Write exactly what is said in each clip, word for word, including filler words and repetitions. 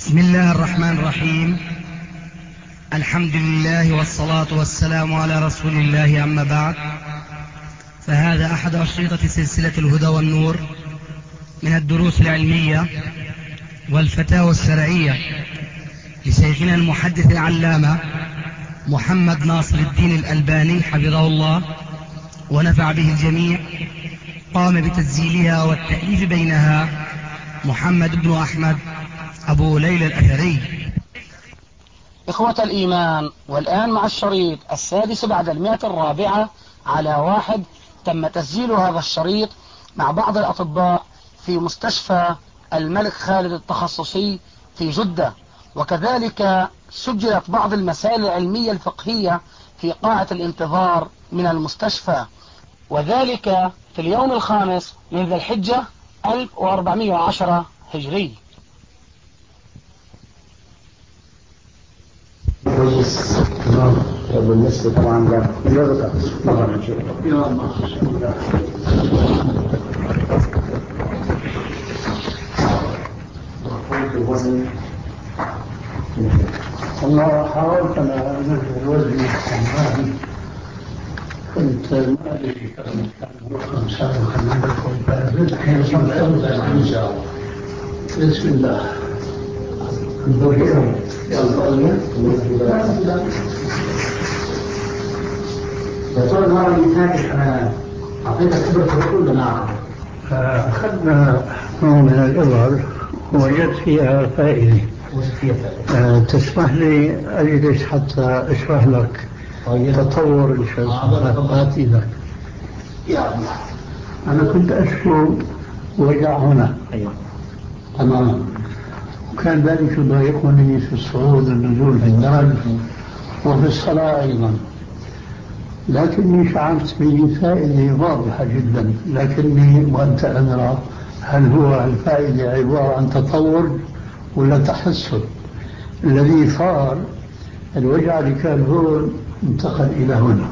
بسم الله الرحمن الرحيم. الحمد لله والصلاة والسلام على رسول الله، أما بعد، فهذا أحد أشرطة سلسلة الهدى والنور من الدروس العلمية والفتاوى الشرعية لشيخنا المحدث العلامة محمد ناصر الدين الألباني حفظه الله ونفع به الجميع. قام بتسجيلها والتأليف بينها محمد بن أحمد أبو ليلى الأثري. إخوة الإيمان، والآن مع الشريط السادس بعد المئة الرابعة على واحد. تم تسجيل هذا الشريط مع بعض الأطباء في مستشفى الملك خالد التخصصي في جدة، وكذلك سجلت بعض المسائل العلمية الفقهية في قاعة الانتظار من المستشفى، وذلك في اليوم الخامس من ذي الحجة ألف وأربعمائة وعشرة هجري. كويس تمام. بالنسبة طبعا للغة طبعا ان شاء الله. الوزن والله حاولت انا انزل الوزن الحمام، كنت ما ادري كم كان خمسة وخمسين الحين صرت انزل ان شاء الله. بسم الله. دكتور المرة اللي فاتت أنا أعطيتك إبرة كل نعم، أخذنا نوع من الإبر ووجدت فيها فائدة. أه تسمح لي أجلس حتى أشرح لك تطور الشخصيات لك. يا الله، أنا كنت أشكو وجع هنا. أيوة تمام. وكان ذلك يضايقني في الصعود والنزول في الدرج وفي الصلاة أيضا، لكني شعرت بفائدة واضحة جدا. لكني وأنت أدرى، هل هو الفائدة عبارة عن تطور ولا تحسن؟ الذي صار الوجع اللي كان هون انتقل إلى هنا،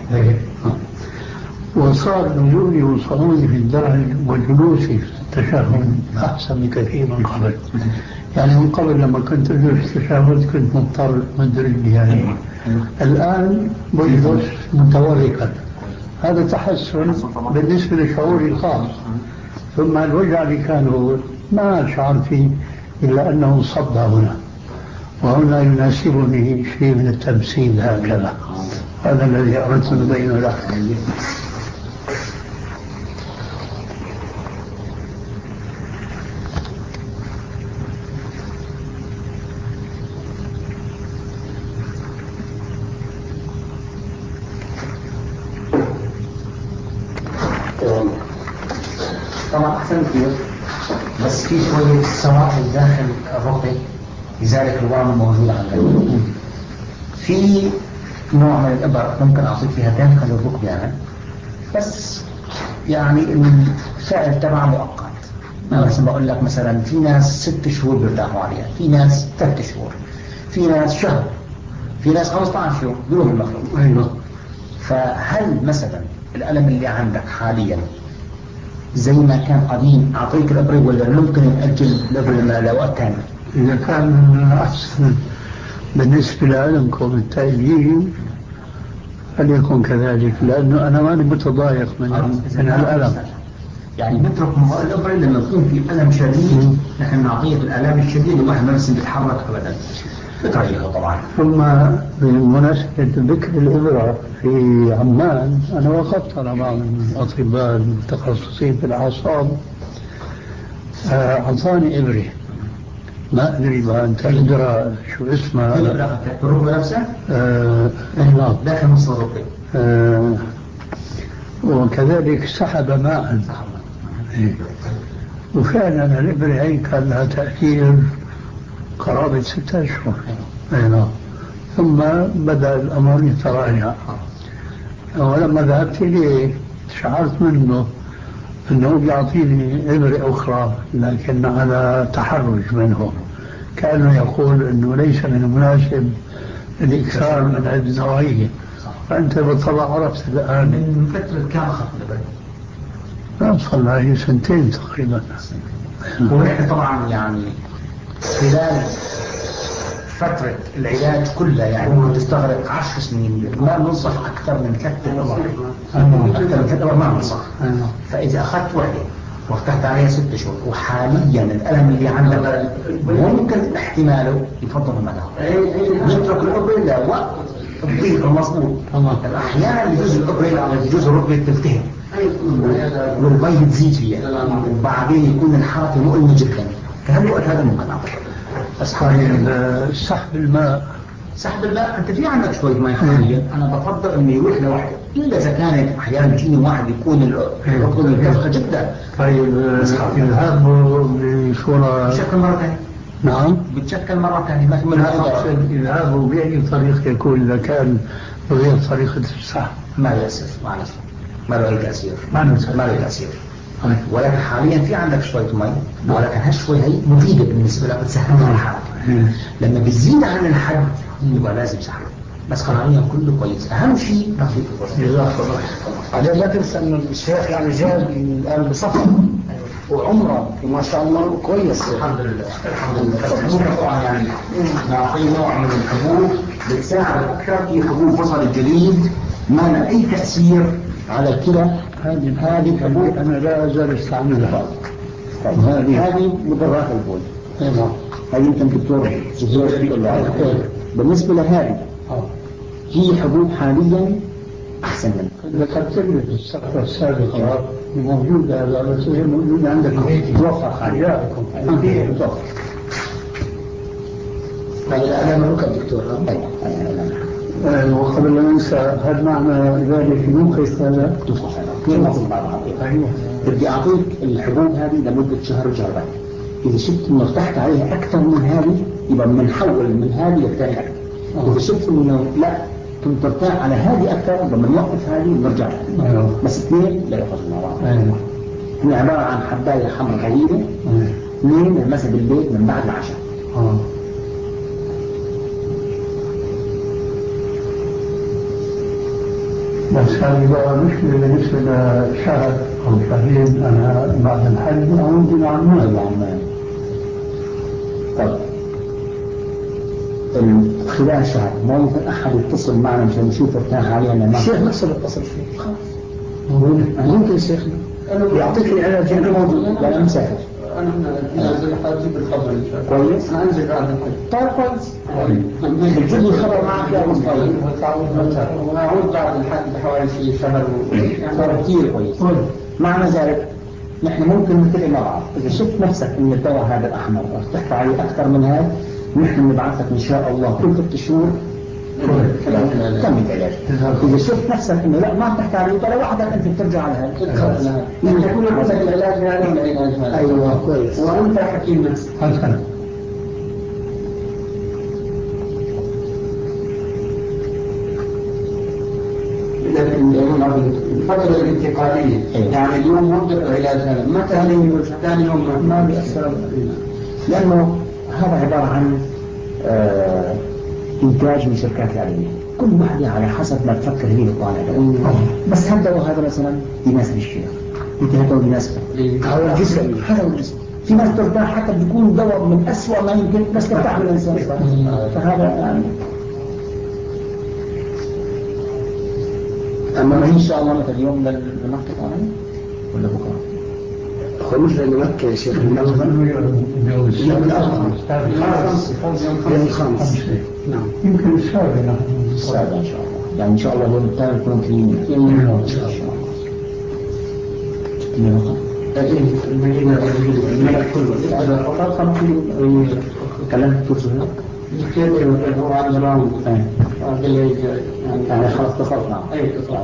وصار نزولي وصعودي في الدرج وجلوسي في التشهد أحسن بكثير من قبل. يعني من قبل لما كنت أجلس في التشهد كنت مضطر مدرج يعني، الآن بجلس متوركا. هذا تحسن بالنسبة لشعوري الخاص. ثم الوجع اللي كان هو ما شعرت فيه إلا أنه انصب هنا، وهنا يناسبني شيء من التمثيل هكذا. هذا الذي أردت أن أبينه لك. طبعا أحسن كثير، بس في شوية سوائل داخل الرقي لذلك الورم الموجود عندنا. في نوع من الإبر ممكن أعطيك فيها داخل الركبة يعني، بس يعني الفعل تبع مؤقت. أنا مثلا بقول لك مثلا في ناس ست شهور بيرتاحوا عليها، في ناس ثلاث شهور، في ناس شهر، في ناس خمسة عشر يوم بيروح المخلوق. أيوة. فهل مثلا الألم اللي عندك حاليا زي ما كان قديم أعطيك الإبرة، ولا ممكن نأجل الإبرة لوقت ثاني؟ إذا كان أحسن بالنسبة لعلمكم التأجيل فليكن كذلك، لأنه أنا ماني متضايق من, من الألم. يعني نترك الإبرة لما يكون في ألم شديد، نحن نعطيه الألم الشديد وإحنا ما نسي نتحرك أبدا بطريقة طبعا. ثم بمناسبة ذكر الإبرة في عمان، أنا وقفت على بعض الأطباء المتخصصين في الأعصاب، أعطاني إبرة ما أدري بقى أنت أدرى شو اسمها. الإبرة في الركبة نفسها؟ آه نعم، داخل نص الركبة. آه وكذلك سحب ماء. إيه. وفعلا الإبرة هي كان لها تأثير قرابة ستة أشهر. نعم. ثم بدأ الأمر يتراجع، ولما ذهبت إليه شعرت منه أنه بيعطيني إبرة أخرى لكن على تحرج منه، كأنه يقول أنه ليس من المناسب الإكثار من هذه النوعية. فأنت بالطبع عرفت الآن. من فترة كم أخذت الإبرة؟ لا صار لي سنتين تقريبا. ونحن طبعا يعني خلال فترة العلاج كلها يعني تستغرق عشر سنين، ما ننصح أكثر من ثلاثة أشهر. أكثر من ثلاثة أشهر ما ننصح. فإذا أخذت وحدة وارتحت عليها ست شهور وحاليا الألم اللي عندك ممكن احتماله يفضل المدى نترك الأبرة لوقت الضيق المظبوط. أحيانا يجوز الأبرة يجوز الركبة تلتهب والمي تزيد فيها وبعدين يكون الحركة مؤلمة جدا، فهالوقت هذا ممكن أعطيه. بس سحب الماء سحب الماء أنت في عندك شوية ماء حاليا، أنا بفضل إنه يروح لوحده إلا إذا كانت أحيانا بيجيني واحد يكون الركبة مرتفعة جدا. طيب الذهاب بصورة بتشكل مرة ثانية. نعم بتشكل مرة ثانية ما في منها الذهاب بأي طريقة يكون إذا كان بغير طريقة السحب ما يأثر معلش ما له أي تأثير ما له تأثير. ولكن حاليا في عندك شوية مي ولكن هالشوية هي مفيدة بالنسبة لك بتسهل على الحركة. لما بتزيد عن الحد يبقى لازم سحب، بس حاليا كله كويس. أهم شيء تخفيف الوزن. بعدين لا تنسى إن الشيخ يعني جاي الآن بسفر وعمره وما شاء الله كويس. الحمد لله الحمد لله. طبعا يعني نعطيه نوع من الحبوب بتساعد أكثر. في حبوب بصل الجليد ما لها أي تأثير على الكلى. هذه هذه الحبوب أنا لا أزال استعملها. هذه هذه مضرات البول. هذه يمكن دكتور زهير يقول له. بالنسبة لهذه هي حبوب حاليا أحسن منها. ذكرت لي في الصفحة السابقة موجودة بس هي موجودة عندك توفر حاجاتكم. توفر. هذا الألم ممكن دكتور. وقبل لا ننسى هل معنى ذلك يوقف هذا؟ كيف نصل بعض الحقيقة؟ أيوه. بدي أعطيك الحبوب هذه لمدة شهر وشهرين. إذا شفت إنه ارتحت عليها أكثر من هذه يبقى بنحول من هذه للثانية أكثر. إذا شفت إنه لا كنت ارتاح على هذه أكثر يبقى بنوقف هذه ونرجع. أيوه. بس اثنين لا يخرجوا مع بعض. أيوه. هي عبارة عن حباية حمراء طويلة. اثنين نلمسها بالبيت من بعد العشاء. آه. بس هذه بقى مشكلة بالنسبة لشهر أو شهرين أنا بعد الحج أعود إلى عمان. طيب خلال شهر ما ممكن أحد يتصل معنا مشان نشوف ارتاح علينا ما الشيخ نفسه بيتصل فيه خلاص ممكن الشيخ يعطيك العلاج أنت موجود لا مسافر. أنا نازل حاجب الخبر إن شاء الله. كويس. أنا أنزل بعد الحج. طيب كويس. بتجيب لي الخبر معك يا أبو طيب. وأنا أعود بعد الحج بحوالي شيء شهر. صار كثير كويس. معنى ذلك نحن ممكن نتفق مع بعض إذا شفت نفسك إن الدواء هذا الأحمر ارتحت عليه أكثر من هذا نحن نبعثك إن شاء الله كل ست شهور كم العلاج. إذا شفت نفسك إنه لا ما ارتحت عليه ولا وحدك أنت بترجع على هذا. نحن نكون نقصد العلاج هذا والعلاج هذا. أيوة كويس. وأنت حكيم نفسك. حسنا. الفترة الانتقالية يعني اليوم مدة العلاج هذا متى ثاني يوم ما بيأثر علينا لأنه هذا عبارة عن آه إنتاج من شركات الأدوية كل واحدة على حسب ما تفكر هي الطالب. بس هذا وهذا مثلا يناسب الشيخ انت هذا يناسبك هذا الجسم هذا الجسم. في ناس ترتاح حتى بيكون دواء من أسوأ ما يمكن بس ترتاح الإنسان. فهذا يعني أما إن شاء الله مثل اليوم لمكة الآن ولا بكرة خروج لمكة يا شيخ يوم الخامس. نعم يمكن السابع. السابع إن شاء الله يعني إن شاء الله اليوم الثاني يكون في إن شاء الله. المدينة الملك كله هذا فقط خمسين كلام فرصة كيف هو على الرام يعني خلاص دخلت معه. أي دخلت.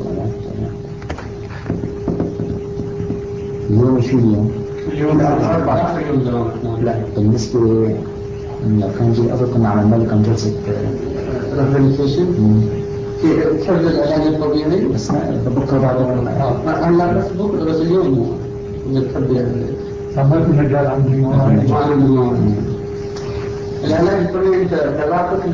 اليوم شو اليوم؟ اليوم أربعة يوم. لا بالنسبة لو كان جي أظن كنا عملنا لكم جلسة ريفليكيشن في حفظ العلاج الطبيعي. بس بكرة بعد ما أنا بس بكرة بس اليوم نتحدى. فما في مجال عندي ما عندي العلاج الطبيعي أنت تلاقت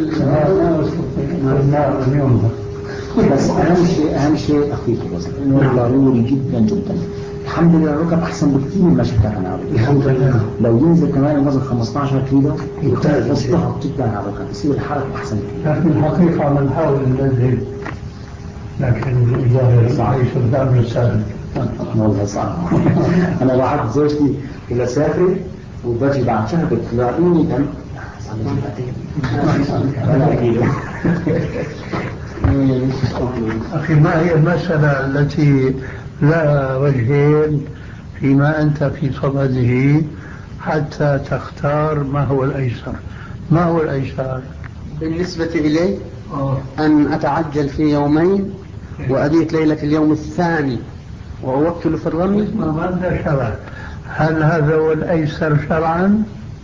اليوم. بس أهم شيء أهم شيء تخفيف الوزن إنه ضروري جدا جدا. الحمد لله الركب أحسن بكثير مما شفتها أنا عرض. الحمد لله. لو ينزل كمان الوزن خمسة عشر كيلو يضغط جدا على الركب، يصير الحركة أحسن بكثير. لكن الحقيقة بنحاول ننزل، لكن الظاهر ليس بالأمر سهل. والله صعب. أنا وعدت زوجتي إلى سافر وبجي بعد شهر بتلاقيني دم. أخي، ما هي المسألة التي لها وجهين فيما أنت في صدده حتى تختار ما هو الأيسر؟ ما هو الأيسر؟ بالنسبة إلي أوه. أن أتعجل في يومين وأبيت ليلة اليوم الثاني وأوكل في الرمي. ما عندنا شرع، هل هذا هو الأيسر شرعا؟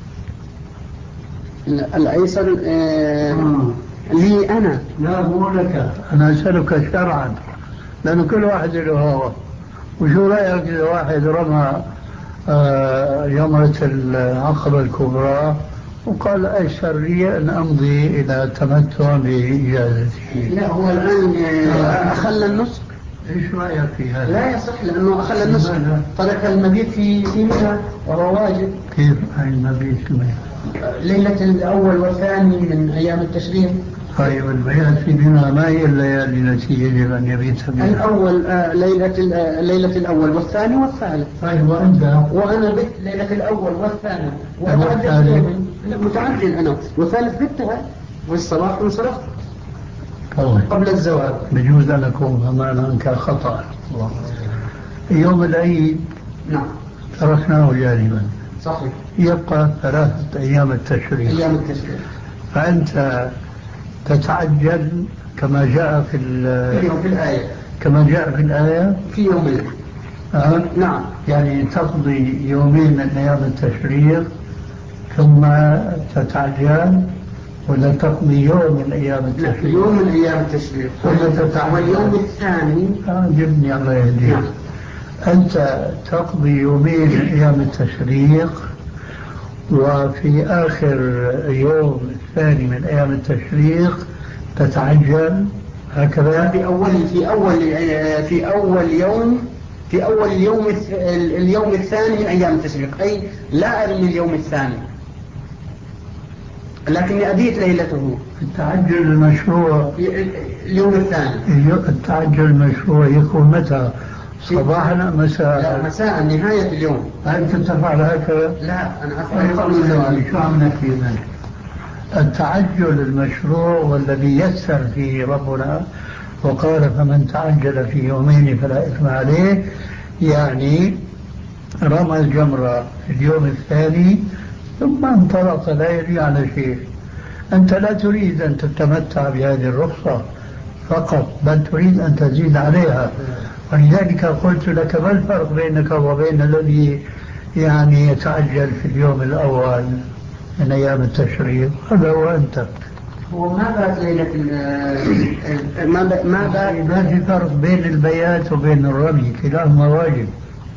الأيسر آه لي أنا. لا مو لك، أنا أسألك شرعا، لأن كل واحد له هو. وشو رأيك إذا واحد رمى آه يومة العقبة الكبرى وقال أيسر لي أن أمضي إلى تمتع بإجازتي؟ لا، هو الآن آه أخل النصف. إيش رأيك في هذا؟ لا يصح، لأنه أخل النصف، ترك المبيت في في منى وهو واجب. كيف المبيت في منى؟ ليلة الأول والثاني من أيام التشريق. طيب البيات في منى ما هي الليالي التي يجب أن يبيت فيها؟ الأول آه ليلة آه ليلة الأول والثاني والثالث. طيب وأنت؟ وأنا بت ليلة الأول والثاني والثالث؟ متعجل أنا، والثالث بتها والصباح وانصرفت طيب. قبل الزواج. بجوز أن أكون فهمان عنك خطأ. يوم العيد نعم تركناه جانبا، صحيح، يبقى ثلاثة أيام التشريق. أيام التشريق فأنت تتعجل كما جاء في في الآية، كما جاء في الآية في يومين. أه؟ نعم، يعني تقضي يومين من أيام التشريق ثم تتعجل، ولا تقضي يوم من أيام التشريق؟ يوم من أيام التشريق ولا تتعجل؟ واليوم الثاني آه جبني الله يهديك. نعم. أنت تقضي يومين من أيام التشريق، وفي آخر يوم الثاني من أيام التشريق تتعجل هكذا؟ في أول في أول في أول يوم في أول اليوم اليوم الثاني من أيام التشريق، أي لا أرمي اليوم الثاني لكني أبيت ليلته. التعجل المشروع اليوم الثاني. التعجل المشروع يكون متى؟ صباحا أم مساء؟ لا، مساء، نهاية اليوم. أنت تفعل هكذا؟ لا، أنا أفعل قبل الزواج. شو عملنا في ذلك؟ التعجل المشروع والذي يسر فيه ربنا وقال فمن تعجل في يومين فلا إثم عليه، يعني رمى الجمرة في اليوم الثاني ثم انطلق لا يدري على شيء. أنت لا تريد أن تتمتع بهذه الرخصة فقط، بل تريد أن تزيد عليها، ولذلك قلت لك ما الفرق بينك وبين الذي يعني يتعجل في اليوم الأول من أيام التشريق؟ هذا هو أنت. هو ما بات ليلة ما بات ما بات ما في فرق بين البيات وبين الرمي، كلاهما واجب.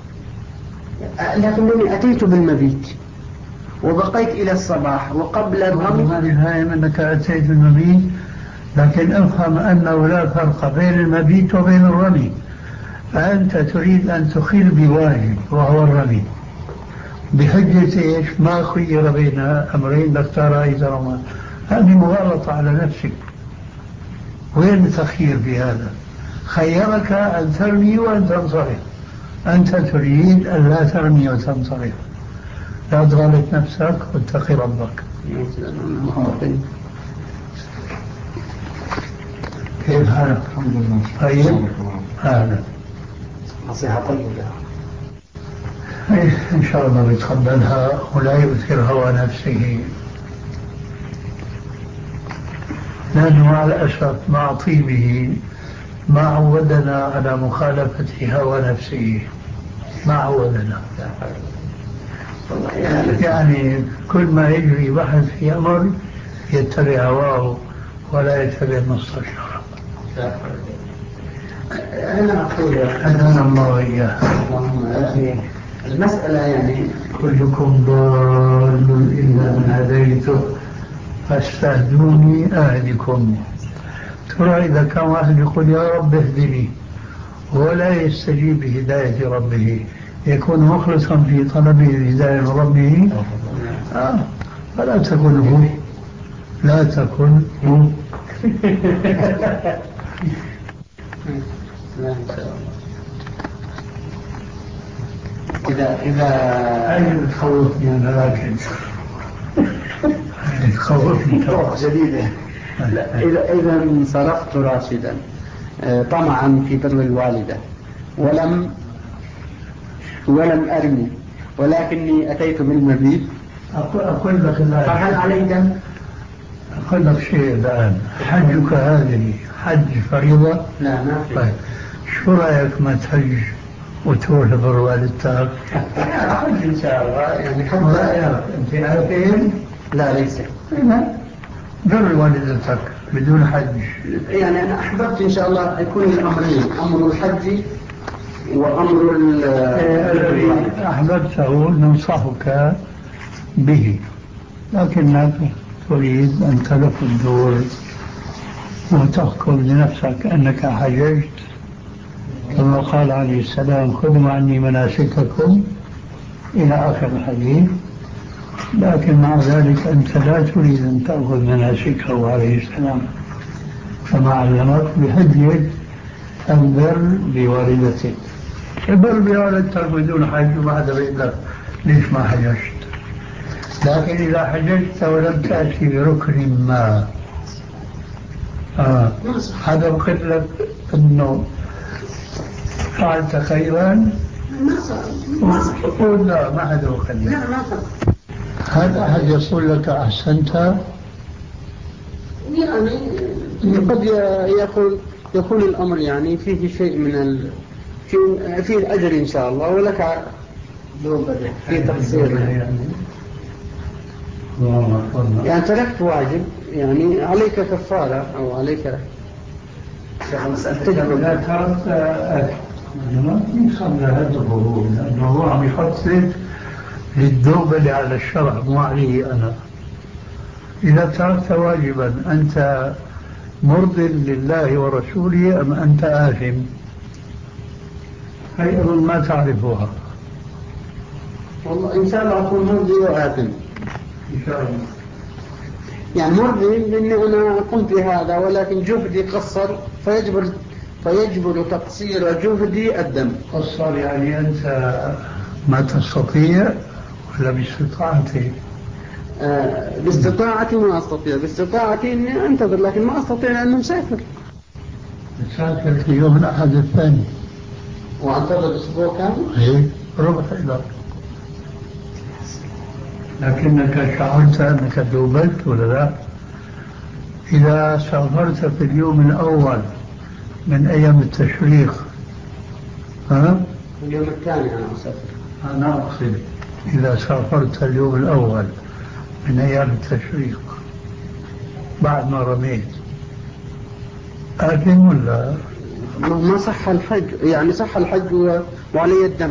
لكنني أتيت بالمبيت وبقيت إلى الصباح وقبل الرمي. ما الفهم أنك أتيت بالمبيت، لكن افهم أنه لا فرق بين المبيت وبين الرمي. فأنت تريد أن تخل بواجب وهو الرمي بحجة إيش؟ ما خير بين أمرين لاختار أي رمى. هذه مغالطة على نفسك. وين التخيير في هذا؟ خيرك أن ترمي وأن تنصرف، أنت تريد أن لا ترمي وتنصرف. لا تغلط نفسك واتقي ربك. كيف حالك؟ الحمد لله. طيب هذا نصيحة طيبة. إن شاء الله يتقبلها ولا يؤثر هوى نفسه، لأنه مع الأسف مع طيبه ما عودنا على مخالفة هوى نفسه، ما عودنا. يعني كل ما يجري بحث في أمر يتبع هواه ولا يتبع نص الشرع. أنا أقول أنا الله وإياه. المسألة يعني كلكم ضال إلا من هديته فاستهدوني أهدكم. ترى إذا كان واحد يقول يا رب اهدني ولا يستجيب بهداية ربه، يكون مخلصا في طلبه الهداية من ربه آه. فلا تكن هو لا تكن هو إذا إذا أي تخوفني أنا لكن تخوفني روح جديدة. إذا إذا انصرفت راشدا طمعا في بر الوالدة ولم ولم أرمي ولكني أتيت بالمبيت أقول لك فهل علي دم؟ أقول لك شيء الآن حجك هذه حج فريضة؟ لا ما في. طيب شو رأيك ما تحج وتروح بر والدتك؟ حج إن شاء الله يعني حج. رأيك أنت عارفين؟ لا ليس. بر والدتك بدون حج. يعني أنا أحببت إن شاء الله يكون الأمرين أمر الحج وأمر الذي أحببته ننصحك به لكنك تريد أن تلف الدور وتحكم لنفسك أنك حججت كما قال عليه السلام خذوا عني مناسككم إلى آخر الحديث. لكن مع ذلك أنت لا تريد أن تأخذ مناسكه عليه السلام كما علمك بحجة البر بوالدتك. البر بوالدتك بدون حج وبعد بيقول لك ليش ما حججت. لكن إذا حججت ولم تأتي بركن ما آه. هذا وقت لك أنه فعلت خيرا قول لا ما هذا وقت لك. هذا أحد يقول لك أحسنت يعني قد يكون يكون الأمر يعني فيه شيء من ال في فيه الأجر إن شاء الله ولك في تقصير يعني. يعني تركت واجب يعني عليك كفارة أو عليك تجربة. لا تركت ما في خمر هدفه لأنه هو عم يخطط للذوب اللي على الشرع مو عليه أنا. إذا تركت واجبا أنت مرض لله ورسوله أم أنت آثم؟ هي أظن ما تعرفها. والله إن شاء الله أكون مرضي وآثم إن شاء الله. يعني مرضي لأني أنا قمت بهذا ولكن جهدي قصر فيجبر فيجبر تقصير جهدي الدم. قصر يعني أنت ما تستطيع ولا باستطاعتي؟ آه باستطاعتي ما أستطيع باستطاعتي أني أنتظر لكن ما أستطيع لأنه مسافر. مسافر في يوم الأحد الثاني وأنتظر أسبوع كامل؟ إيه ربع إلى. لكنك شعرت أنك ذوبلت ولا لا؟ إذا سافرت في اليوم الأول من أيام التشريق ها؟ اليوم الثاني أنا أسافر. أنا أقصد إذا سافرت اليوم الأول من أيام التشريق بعد ما رميت آثم ولا؟ ما صح الحج يعني صح الحج وعلي الدم.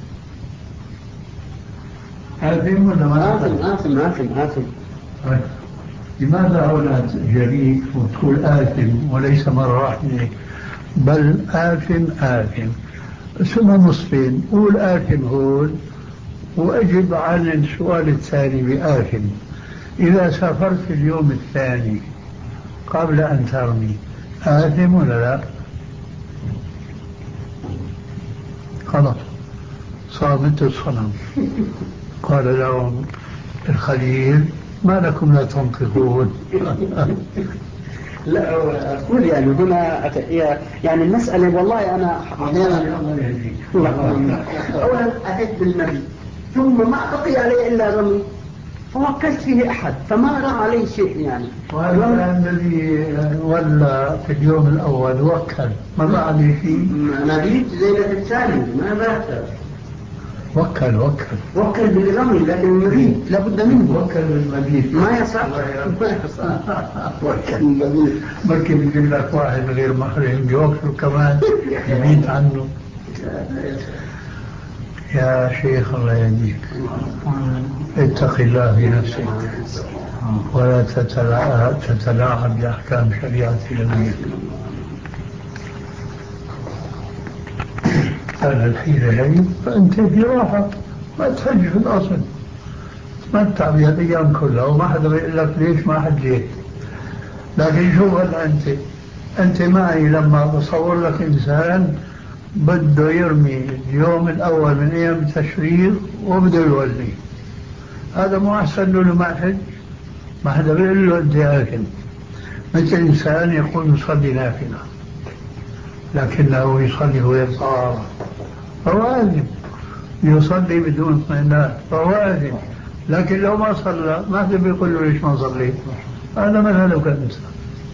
آثم ولا ما آثم آثم آثم آثم. لماذا هنا جريء وتقول آثم وليس مرة واحدة بل آثم آثم ثم نصفين قول آثم هون وأجب عن السؤال الثاني بآثم. إذا سافرت في اليوم الثاني قبل أن ترمي آثم ولا لا؟ خلاص صامت الصنم. قال لهم الخليل ما لكم لا تنطقون. لا أقول يعني هنا يعني المسألة والله أنا أحيانا أولا أتيت بالنبي ثم ما بقي عليه إلا رمي فوكلت فيه أحد فما رأى عليه شيء يعني. وهذا الذي ولا في اليوم الأول وكل ما رأى عليه شيء. نبيت ليلة الثاني ما بات وكل وكل وكل بالرمي لكن المبيت لابد منه. وكل بالمبيت ما يصح ما يصح. وكل المبيت بركي بيجيب لك واحد غير محرم يوكل كمان يبيت عنه. يا شيخ الله يهديك اتق الله في نفسك ولا تتلاعب, تتلاعب بأحكام شريعة نبيك. كان الحيلة هي فأنت في راحة، ما تحج في الأصل، تمتع بها الأيام كلها وما حدا بيقول لك ليش ما حجيت. لكن شوف هلا أنت أنت معي لما بصور لك إنسان بده يرمي اليوم الأول من أيام التشريق وبده يولي، هذا مو أحسن له ما حج؟ ما حدا بيقول له أنت آكل. مثل إنسان يقول يصلي نافلة لكنه يصلي ويطهر فهو آثم، يصلي بدون اطمئنان فهو آثم، لكن لو ما صلى ما حدا بيقول له ليش ما صليت. هذا مثله كالإنسان.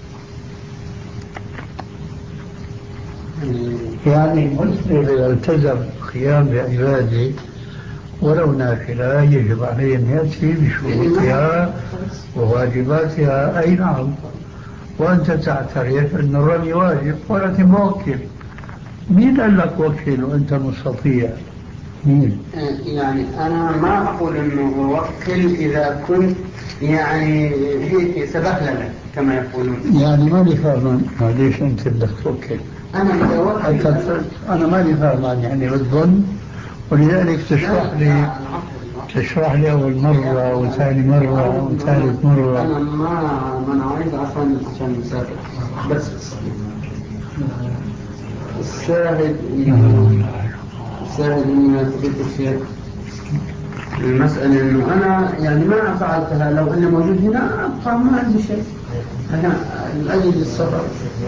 يعني المسلم إذا التزم قيام بعباده ولو نافلة يجب عليه أن يأتي بشروطها وواجباتها. أي نعم، وأنت تعترف أن الرمي واجب ولكن موكل. مين قال لك وكل وأنت مستطيع؟ مين؟ يعني أنا ما أقول أنه وكل إذا كنت يعني هيك سبهللة كما يقولون. يعني ما لي فهمان ليش أنت بدك توكل؟ أنا إذا وكل أنا ما لي فهمان يعني بالظن، ولذلك تشرح لي تشرح لي أول مرة وثاني مرة وثالث مرة. أنا ما ما عايز عشان عشان مسافر بس الشاهد الشاهد إني أثبت الشيء المسألة إنه أنا يعني ما فعلتها لو أنا موجود هنا أبقى ما عندي شيء، أنا الأجل السفر.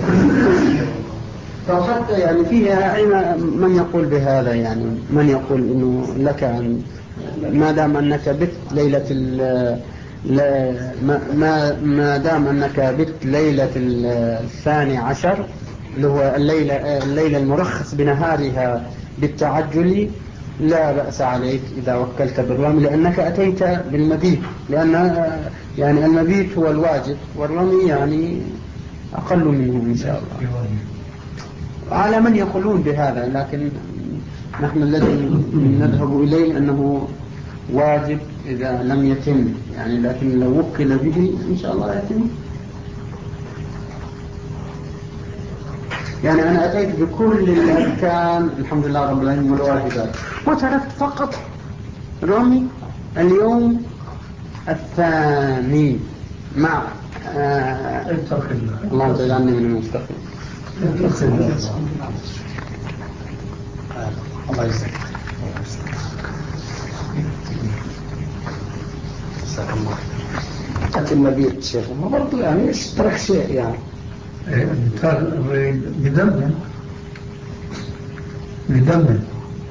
فحتى يعني فيها من يقول بهذا، يعني من يقول إنه لك أن ما دام أنك بت ليلة لا ما ما دام أنك بت ليلة الثاني عشر اللي هو الليلة الليلة المرخص بنهارها بالتعجل لا بأس عليك إذا وكلت بالرمي لأنك أتيت بالمبيت، لأن يعني المبيت هو الواجب والرمي يعني أقل منه إن شاء الله. على من يقولون بهذا، لكن نحن الذي نذهب إليه أنه واجب إذا لم يتم، يعني لكن لو وكل به إن شاء الله يتم. يعني أنا أتيت بكل الأركان الحمد لله رب العالمين والواجبات، وتركت فقط رمي اليوم الثاني مع آه الله تجعلني من المستقيم. الله يسلمك. حتى المبيت شيخ ما برضو يعني مش ترك شيء يعني بدمه بدمه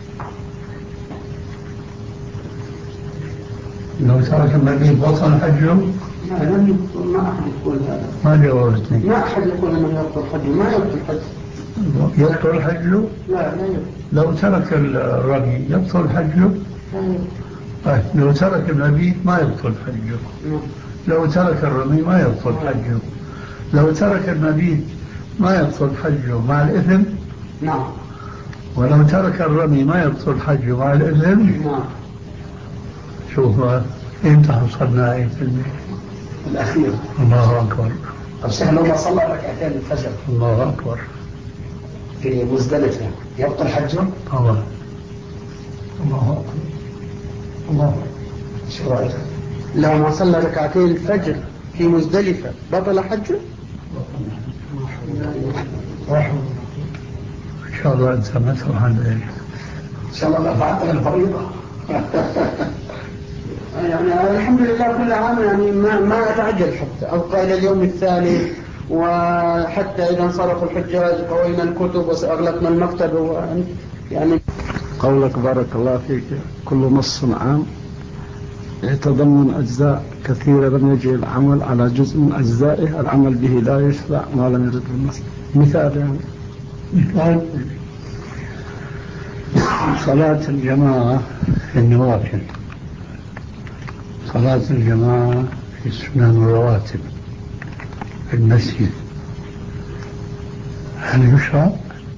لو ترك المبيت بطل حجه. لا لم يبطل، ما أحد يقول هذا. ما جاوبتني. ما أحد يقول أنه يبطل حجه، ما يبطل حجه. يبطل حجه؟ لا لا يبطل. لو ترك الرمي يبطل حجه؟ لا. لو ترك المبيت ما يبطل حجه. لو ترك الرمي ما يبطل حجه. لو ترك المبيت ما يبطل حجه مع الإثم. نعم. ولو ترك الرمي ما يبطل حجه مع الإثم. نعم. شوف انت حصلنا آية الأخير. الله أكبر. الشيخ لو ما صلى ركعتين الفجر الله أكبر في مزدلفة يبطل حجه؟ الله الله أكبر الله. شو رأيك؟ لو ما صلى ركعتين الفجر في مزدلفة بطل حجه؟ إن شاء الله أنت ما تروح عن ذلك. إن شاء الله رفعت الفريضة. يعني الحمد لله كل عام يعني ما ما أتعجل حتى أبقى إلى اليوم الثالث، وحتى إذا انصرف الحجاج قوينا الكتب وأغلقنا المكتب يعني. قولك بارك الله فيك كل نص عام يتضمن أجزاء كثيرة لم يجي العمل على جزء من أجزائه العمل به لا يشرع ما لم يرد بالنص. مثال يعني مثال صلاة الجماعة في النوافل، صلاة الجماعة في السنن الرواتب في المسجد، هل يشرع؟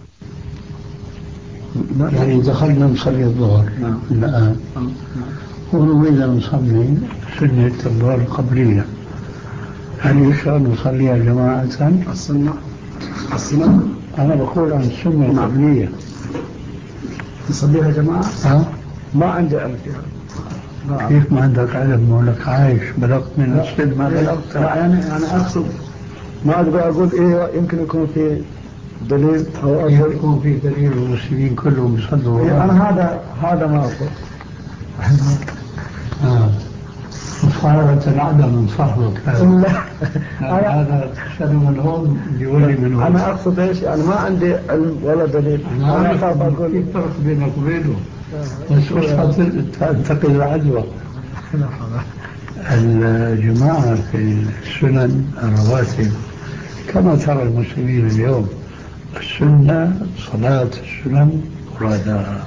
يعني دخلنا نصلي الظهر الآن ونريد أن نصلي سنة الظهر القبلية، هل يشرع نصليها جماعة؟ السنة السنة أنا بقول عن السنة القبلية. نصليها جماعة؟ ها؟ ما عندي علم فيها. كيف ما عندك علم وانك عايش بلغت من السن ما بلغت؟ لا يعني أنا أقصد ما أقدر أقول إيه يمكن يكون في دليل أو أقول يكون في دليل والمسلمين كلهم يصلوا. إيه أنا هذا هذا ما أقول. آه. صارت عدم من صهرك لا هذا تشتري من هون يولي من هون. أنا أقصد إيش يعني ما عندي علم ولا دليل. أنا أخاف أقول في فرق بينك وبينه بس مش تنتقل العدوى. الجماعة في السنن الرواتب كما ترى المسلمين اليوم السنة صلاة السنن مرادها.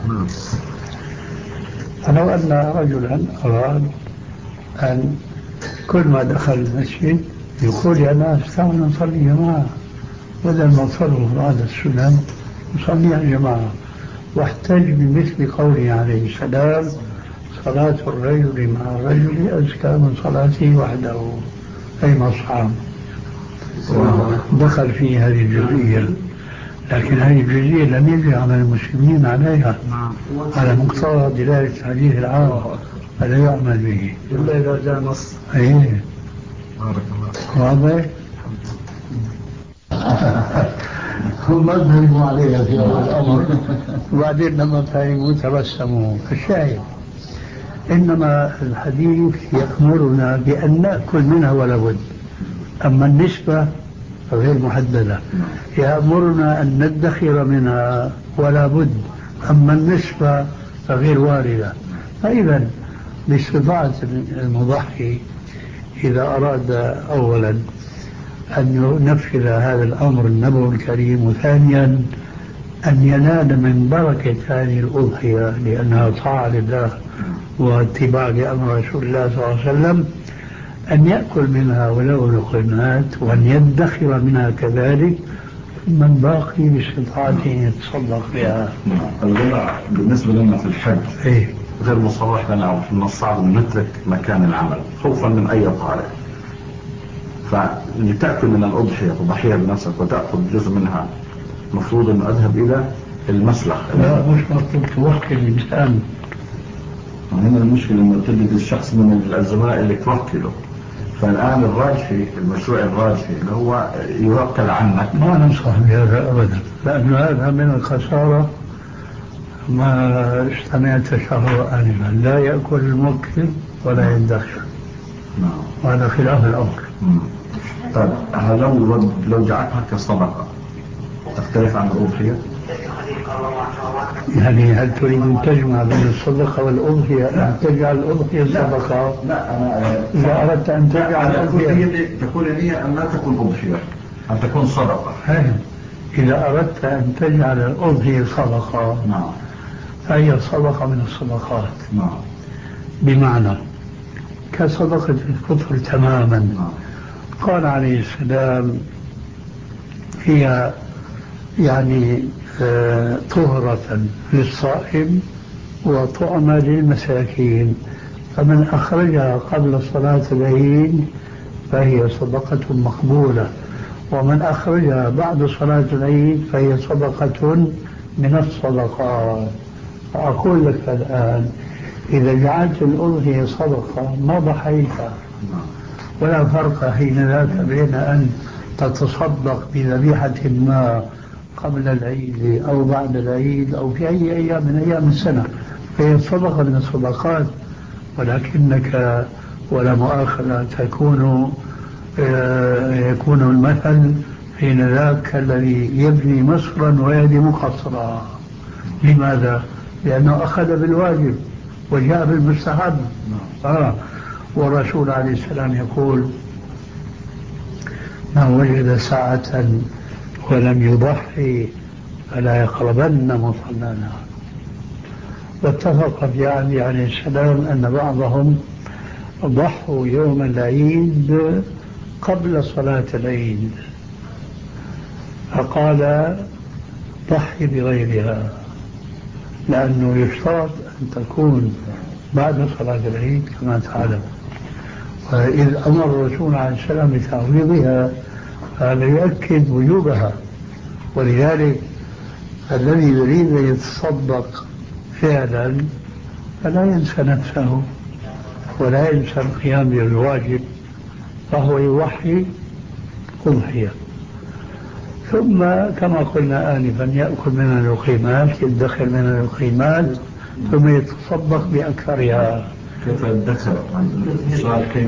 فلو أن رجلا أراد أن كل ما دخل المسجد يقول يا ناس تعالوا نصلي جماعة بدل ما تصلوا مراد السنن نصلي جماعة، واحتج بمثل قوله عليه السلام صلاة الرجل مع الرجل أزكى من صلاته وحده أي مصحاب. دخل في هذه الجزئية، لكن هذه الجزئية لم يجري على المسلمين عليها على مقتضى دلالة الحديث العام فلا يعمل به إلا إذا جاء نص. أيه بارك الله. واضح؟ هم ما فهموا عليها في أول الأمر وبعدين لما فهموا تبسموا. الشاهد إنما الحديث يأمرنا بأن نأكل منها ولا بد، أما النسبة غير محددة. يأمرنا أن ندخر منها ولا بد، أما النسبة غير واردة. فإذا باستطاعة المضحي إذا أراد أولا أن ينفذ هذا الأمر النبوي الكريم، وثانيا أن ينال من بركة هذه الأضحية لأنها طاعة لله واتباع لأمر رسول الله صلى الله عليه وسلم، أن يأكل منها ولو لقمات وأن يدخر منها كذلك، ثم الباقي باستطاعته يتصدق بها. الغنى بالنسبة لنا في الحج إيه؟ غير مصرح لنا أو من الصعب أن نترك مكان العمل خوفا من أي طارئ، فلتأكل من الأضحية تضحيها بنفسك وتأخذ جزء منها مفروض أن أذهب إلى المسلخ. لا مش مطلوب توكل الإنسان. هنا المشكلة أنه تجد الشخص من الزملاء اللي توكله، فالآن الراجحي المشروع الراجحي اللي هو يوكل عنك. ما ننصح بهذا أبدا، لأن هذا من الخسارة ما استمعت شهر آنفا. لا يأكل الموكل ولا يدخر. نعم. وهذا خلاف الأمر. طيب لو لو جعلتها كصدقة تختلف عن الأضحية؟ يعني هل تريد أن تجمع بين الصدقة والأضحية أن تجعل الأضحية صدقة؟ لا أنا إذا أردت أن تجعل الأضحية تكون النية أن لا تكون أضحية، أن تكون صدقة. فهم. إذا أردت أن تجعل الأضحية صدقة نعم فهي صدقة من الصدقات. نعم. بمعنى كصدقة الفطر تماما. نعم. قال عليه السلام هي يعني آه طهرة للصائم وطعمة للمساكين، فمن أخرجها قبل صلاة العيد فهي صدقة مقبولة، ومن أخرجها بعد صلاة العيد فهي صدقة من الصدقات. فأقول لك الآن إذا جعلت الأضحية صدقة ما ضحيتها، ولا فرق حين ذاك بين أن تتصدق بذبيحة ما قبل العيد أو بعد العيد أو في أي أيام من أيام السنة، فهي صدقة من الصدقات. ولكنك ولا مؤاخذة تكون يكون المثل حين ذاك الذي يبني مصرا ويهدم قصرا. لماذا؟ لأنه أخذ بالواجب وجاء بالمستحب. آه. والرسول عليه السلام يقول من وجد ساعة ولم يضحي فلا يقربن مصلانا. واتفق في عهد عليه السلام أن بعضهم ضحوا يوم العيد قبل صلاة العيد، فقال ضحي بغيرها، لأنه يشترط أن تكون بعد صلاة العيد كما تعلم. وإذ أمر الرسول عليه السلام بتعويضها هذا يؤكد وجوبها. ولذلك الذي يريد أن يتصدق فعلا فلا ينسى نفسه ولا ينسى القيام بالواجب، فهو يوحي أضحية. ثم كما قلنا آنفا يأكل من اللقيمات، يدخر من اللقيمات، ثم يتصدق بأكثرها. كيف يدخر؟ سؤال كيف؟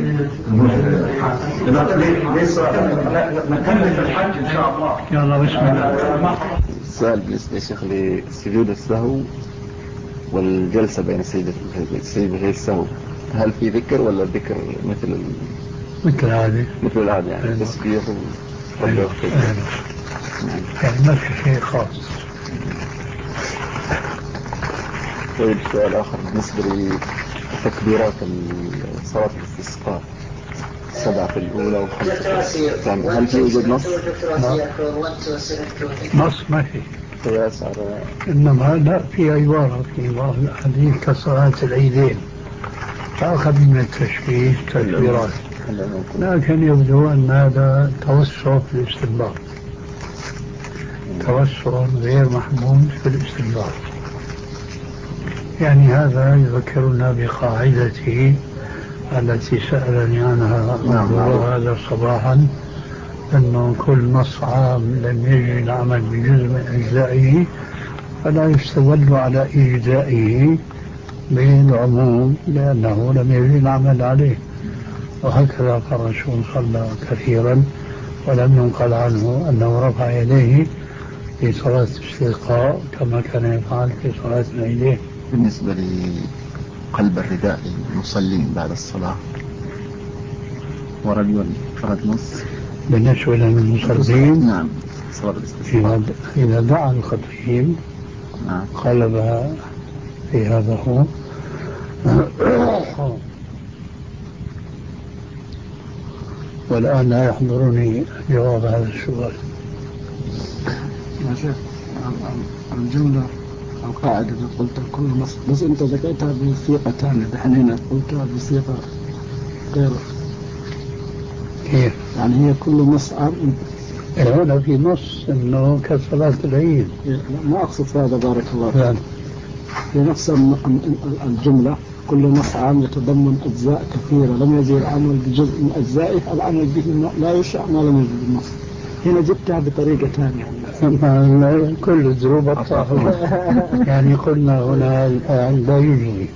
ليش سؤال؟ نكمل في الحج إن شاء الله. يلا بسم الله. السؤال بالنسبة يا شيخ لسجود السهو والجلسة بين السجدة غير السهو، هل في ذكر ولا ذكر مثل ال... مثل هذه مثل العادة يعني أيوة. تسبيح أيوة. أيوة. يعني ما في شيء خاص. طيب سؤال آخر بالنسبة لتكبيرات صلاة الاستسقاء، سبعة في الأولى وخمسة في الثانية، هل في وجود نص؟ نص ما في قياس على، إنما لا في عبارة في بعض الأحاديث كصلاة العيدين تأخذ من التشبيه تكبيرات، لكن يبدو أن هذا توسع في الاستنباط، توسع غير محمود في الاستنباط. يعني هذا يذكرنا بقاعدته التي سألني عنها الله هذا صباحا، أنه كل نص عام لم يجري العمل بجزء من أجزائه فلا يستدل على إجزائه بالعموم لأنه لم يجري العمل عليه. وهكذا قال الرسول صلى كثيرا ولم ينقل عنه أنه رفع يديه في صلاة الاستسقاء كما كان يفعل في صلاة العيدين. بالنسبة لقلب الرداء للمصلين بعد الصلاة ورد فرد نص بالنسبة للمصلين، نعم صلاة الاستسقاء إذا دعا الخطيب نعم قلبها في هذا هو. والآن لا يحضرني جواب هذا السؤال. يا شيخ الجملة القاعدة اللي قلتها كل نص، بس أنت ذكرتها بصيغة ثانية، دحين هنا قلتها بصيغة غير كيف؟ يعني هي كل نص عام. هنا في نص إنه كصلاة العيد. ما أقصد هذا بارك الله فيك. يعني. في نفس الجملة كل نص عام يتضمن أجزاء كثيرة لم يجري العمل بجزء من أجزائه العمل به لا يشاء ما لم يجري النص. هنا جبتها بطريقة ثانية. كل الظروف الطاهرة يعني قلنا هنا لا يجري،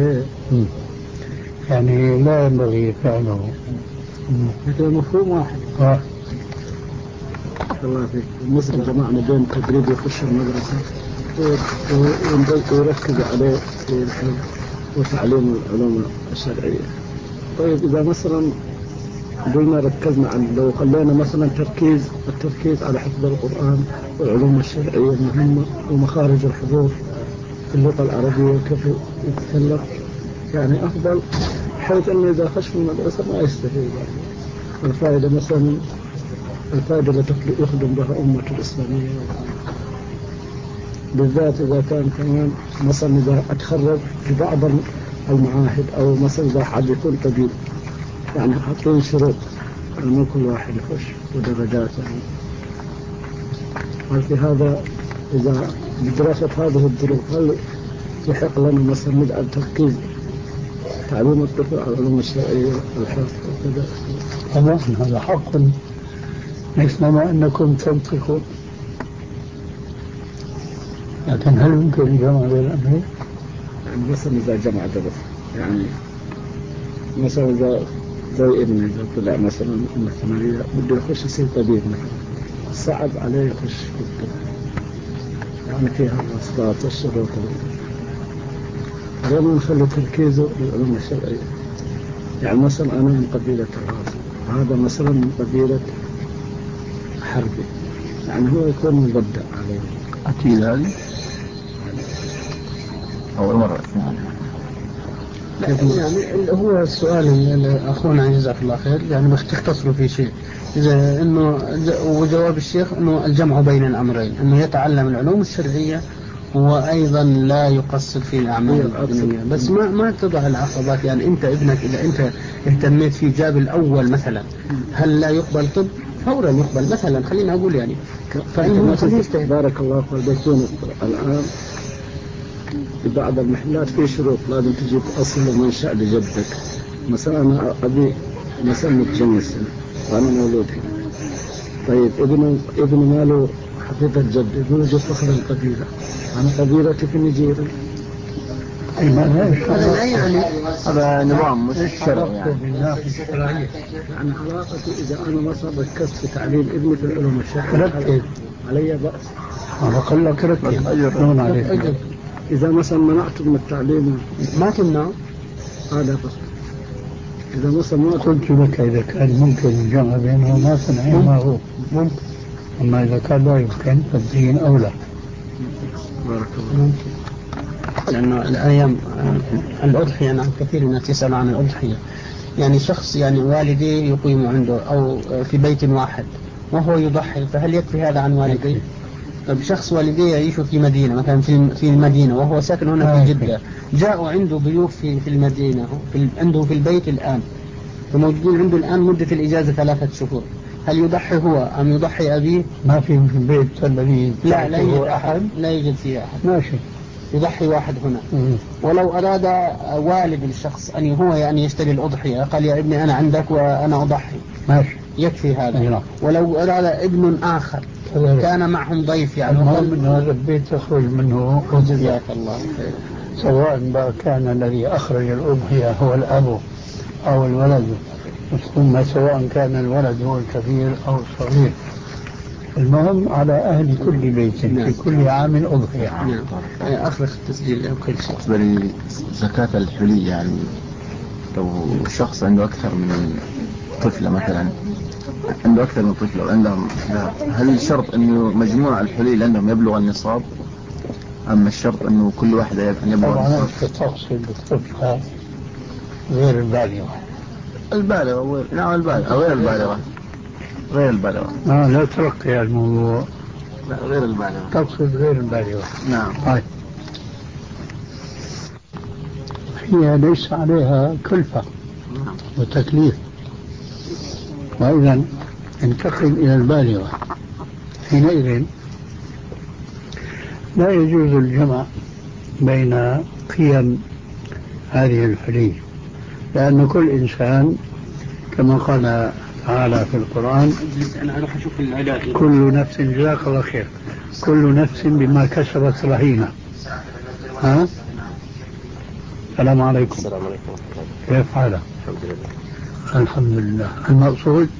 يعني لا ينبغي فعله. هذا مفهوم واحد. آه. الله فيك. بالنسبة جماعنا بين تدريب يخش المدرسة ويركز عليه في الحفظ وتعليم العلوم الشرعية. طيب إذا مثلا قلنا ركزنا عن لو خلينا مثلا تركيز التركيز على حفظ القرآن والعلوم الشرعية المهمة ومخارج الحروف في اللغة العربية وكيف يتكلم يعني أفضل، حيث أنه إذا خش في المدرسة ما يستفيد الفائدة مثلا الفائدة التي يخدم بها أمة الإسلامية، بالذات إذا كان كمان مثلا إذا أتخرج في بعض المعاهد أو مثلا إذا حد يكون طبيب يعني حاطين شروط أنه كل واحد يخش ودرجات يعني. وفي هذا إذا بدراسة هذه الظروف هل يحق لنا مثلا نجعل تركيز تعليم الطفل على العلوم الشرعية والحفظ وكذا؟ طبعا هذا حق، مثل ما أنكم تنطقون، لكن هل يمكن الجمع بين الأمرين؟ يعني مثلا إذا جمع درس يعني مثلا إذا زي ابني إذا طلع مثلا من الثانوية بده يخش يصير طبيب مثلا صعب عليه يخش في الطب يعني فيها الواسطات والشروط لما نخلي تركيزه للعلوم الشرعية. يعني مثلا أنا من قبيلة الرازي وهذا مثلا من قبيلة حربي، يعني هو يكون مبدع عليه. أكيد هذه أول مرة يعني هو السؤال اللي أخونا جزاك الله خير يعني مش تختصروا في شيء إذا إنه وجواب الشيخ إنه الجمع بين الأمرين، إنه يتعلم العلوم الشرعية وأيضا لا يقصر في الأعمال الدنيوية، بس ما ما تضع العقبات. يعني أنت ابنك إذا أنت اهتميت في جاب الأول مثلا هل لا يقبل طب؟ فورا يقبل مثلا، خلينا أقول يعني فإنه بارك الله فيك. الآن في بعض المحلات في شروط لازم تجيب أصل ومنشأ لجدك. مثلا أنا أبي مثلا متجنس وأنا مولود هنا، طيب ابن ابن ماله حقيقة جد، يقول جد فخر القبيلة، أنا قبيلتي في نيجيريا. هذا لا يعني هذا نظام مش شرعي يعني. بالناحية الشرعية يعني علاقتي إذا أنا مثلا ركزت في تعليم ابني في العلوم الشرعية ركز علي بأس، أنا أقول لك ركز أجر عليك أجر. إذا مثلا منعته من التعليم ما تمنع، هذا بس. إذا مثلا ما قلت لك إذا كان ممكن الجمع بينهم ما تنعي ما هو ممكن، أما إذا كان لا يمكن فالدين أولى. بارك الله. لأنه الأيام الأضحية نعم كثير الناس يسأل عن الأضحية، يعني شخص يعني والديه يقيم عنده أو في بيت واحد وهو يضحي، فهل يكفي هذا عن والديه؟ طيب شخص والديه يعيشوا في مدينة مثلا في في المدينة وهو ساكن هنا في جدة، جاءوا عنده ضيوف في في المدينة في عنده في البيت الآن، فموجودين عنده الآن مدة الإجازة ثلاثة شهور، هل يضحي هو أم يضحي أبيه؟ ما في في البيت الذي لا لا يوجد أحد، لا يوجد فيه أحد، ماشي يضحي واحد هنا. مم. ولو أراد والد الشخص أن هو يعني يشتري الأضحية قال يا ابني أنا عندك وأنا أضحي، ماشي يكفي هذا. مم. ولو أراد ابن آخر كان معهم ضيف يعني المهم أن هذا البيت تخرج منه جزاك الله خير، سواء كان الذي أخرج الأضحية هو الأب أو الولد، ثم سواء كان الولد هو الكبير أو الصغير، المهم على أهل كل بيت. نعم. في كل عام أضحية. نعم. أخرج التسجيل أو كل شيء. بالنسبة لزكاة الحلي يعني لو شخص عنده أكثر من طفلة مثلا، عنده أكثر من طفلة وعندهم، هل الشرط أنه مجموع الحلي اللي عندهم يبلغ النصاب أما الشرط أنه كل واحدة يبلغ النصاب؟ طبعا تقصد الطفلة غير البالغة. البالغة غير نعم البالغة غير البالغة غير البالغة آه لا ترقي الموضوع. لا غير البالغة. تقصد غير البالغة. نعم. طيب هي ليس عليها كلفة وتكليف، وإذا انتقل إلى البالغة حينئذ لا يجوز الجمع بين قيم هذه الحلي، لأن كل إنسان كما قال تعالى في القرآن أنا أروح أشوف العلاج. كل نفس جزاك الله خير كل نفس بما كسبت رهينة. ها؟ السلام عليكم. السلام عليكم. كيف حالك؟ الحمد لله. الحمد لله. المقصود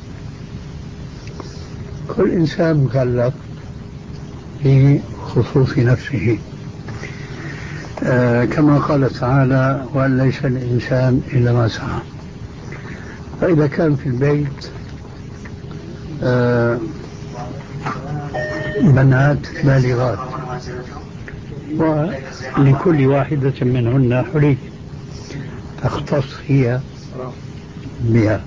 كل إنسان مكلف بخصوص نفسه، آه كما قال تعالى وأن ليس الإنسان إلا ما سعى. فإذا كان في البيت آه بنات بالغات ولكل واحدة منهن حلي تختص هي بها،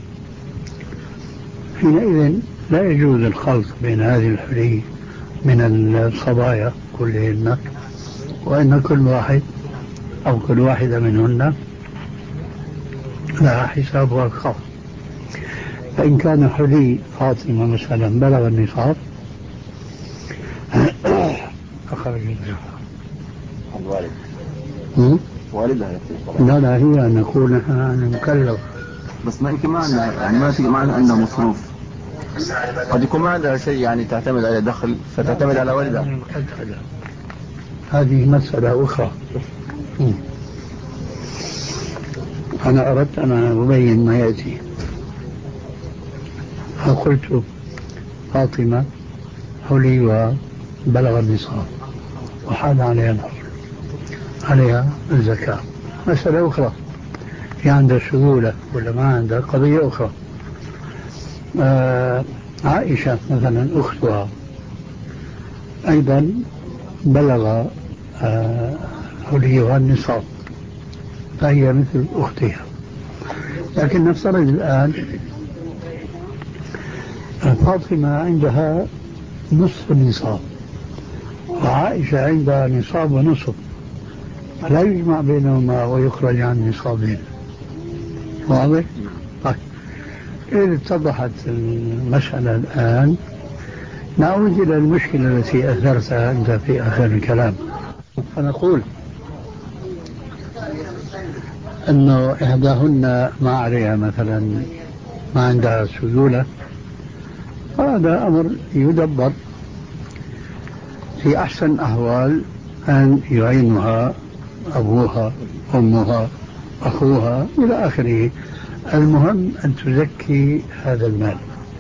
حينئذ لا يجوز الخلط بين هذه الحلي من الصبايا كلهن، وإن كل واحد أو كل واحدة منهن لها حسابها الخاص. فإن كان حلي فاطمة مثلا بلغ النصاب أخرج الزكاة. الوالد والدها لا لا هي أن نكون أنا مكلف، بس ما يمكن ما عندها يعني ما تيجي ما عندها مصروف، قد يكون ما عندها شيء يعني تعتمد على دخل فتعتمد على والدها. هذه مسألة أخرى. أنا أردت أن أبين ما يأتي. فقلت فاطمة حلي وبلغ النصاب وحال عليها الحول عليها الزكاة، مسألة أخرى. في عندها سهولة ولا ما عندها قضية أخرى. آه عائشة مثلا أختها أيضا بلغ آه حليها النصاب فهي مثل أختها، لكن نفترض الآن فاطمة عندها نصف النصاب وعائشة عندها نصاب ونصف، لا يجمع بينهما ويخرج عن نصابين. واضح؟ طيب إذا اتضحت المسألة الآن نعود إلى المشكلة التي أثرتها أنت في آخر الكلام، فنقول أنه إحداهن ما عليها مثلا ما عندها سيولة، هذا أمر يدبر. في أحسن الأحوال أن يعينها أبوها أمها أخوها إلى آخره. المهم أن تزكي هذا المال.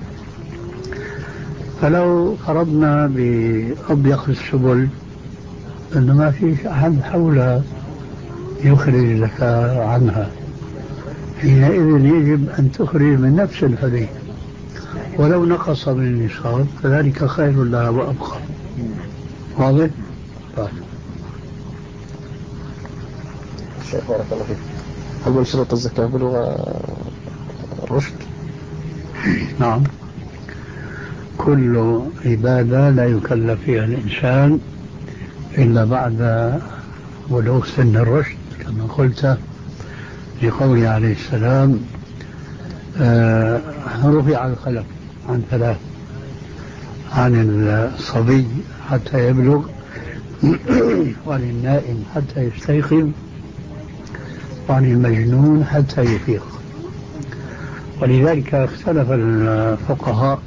فلو فرضنا بأضيق السبل أنه ما فيش أحد حولها يخرج الزكاة عنها، حينئذ يجب أن تخرج من نفس الحلي، ولو نقص من النصاب فذلك خير لها وأبقى. واضح؟ طيب. شيخ بارك الله فيك، هل من شروط الزكاة بلغ الرشد؟ نعم، كل عبادة لا يكلف فيها الإنسان إلا بعد بلوغ سن الرشد، كما قلت لقوله عليه السلام آه رفع القلم عن ثلاث: عن الصبي حتى يبلغ، وعن النائم حتى يستيقظ، وعن المجنون حتى يفيق. ولذلك اختلف الفقهاء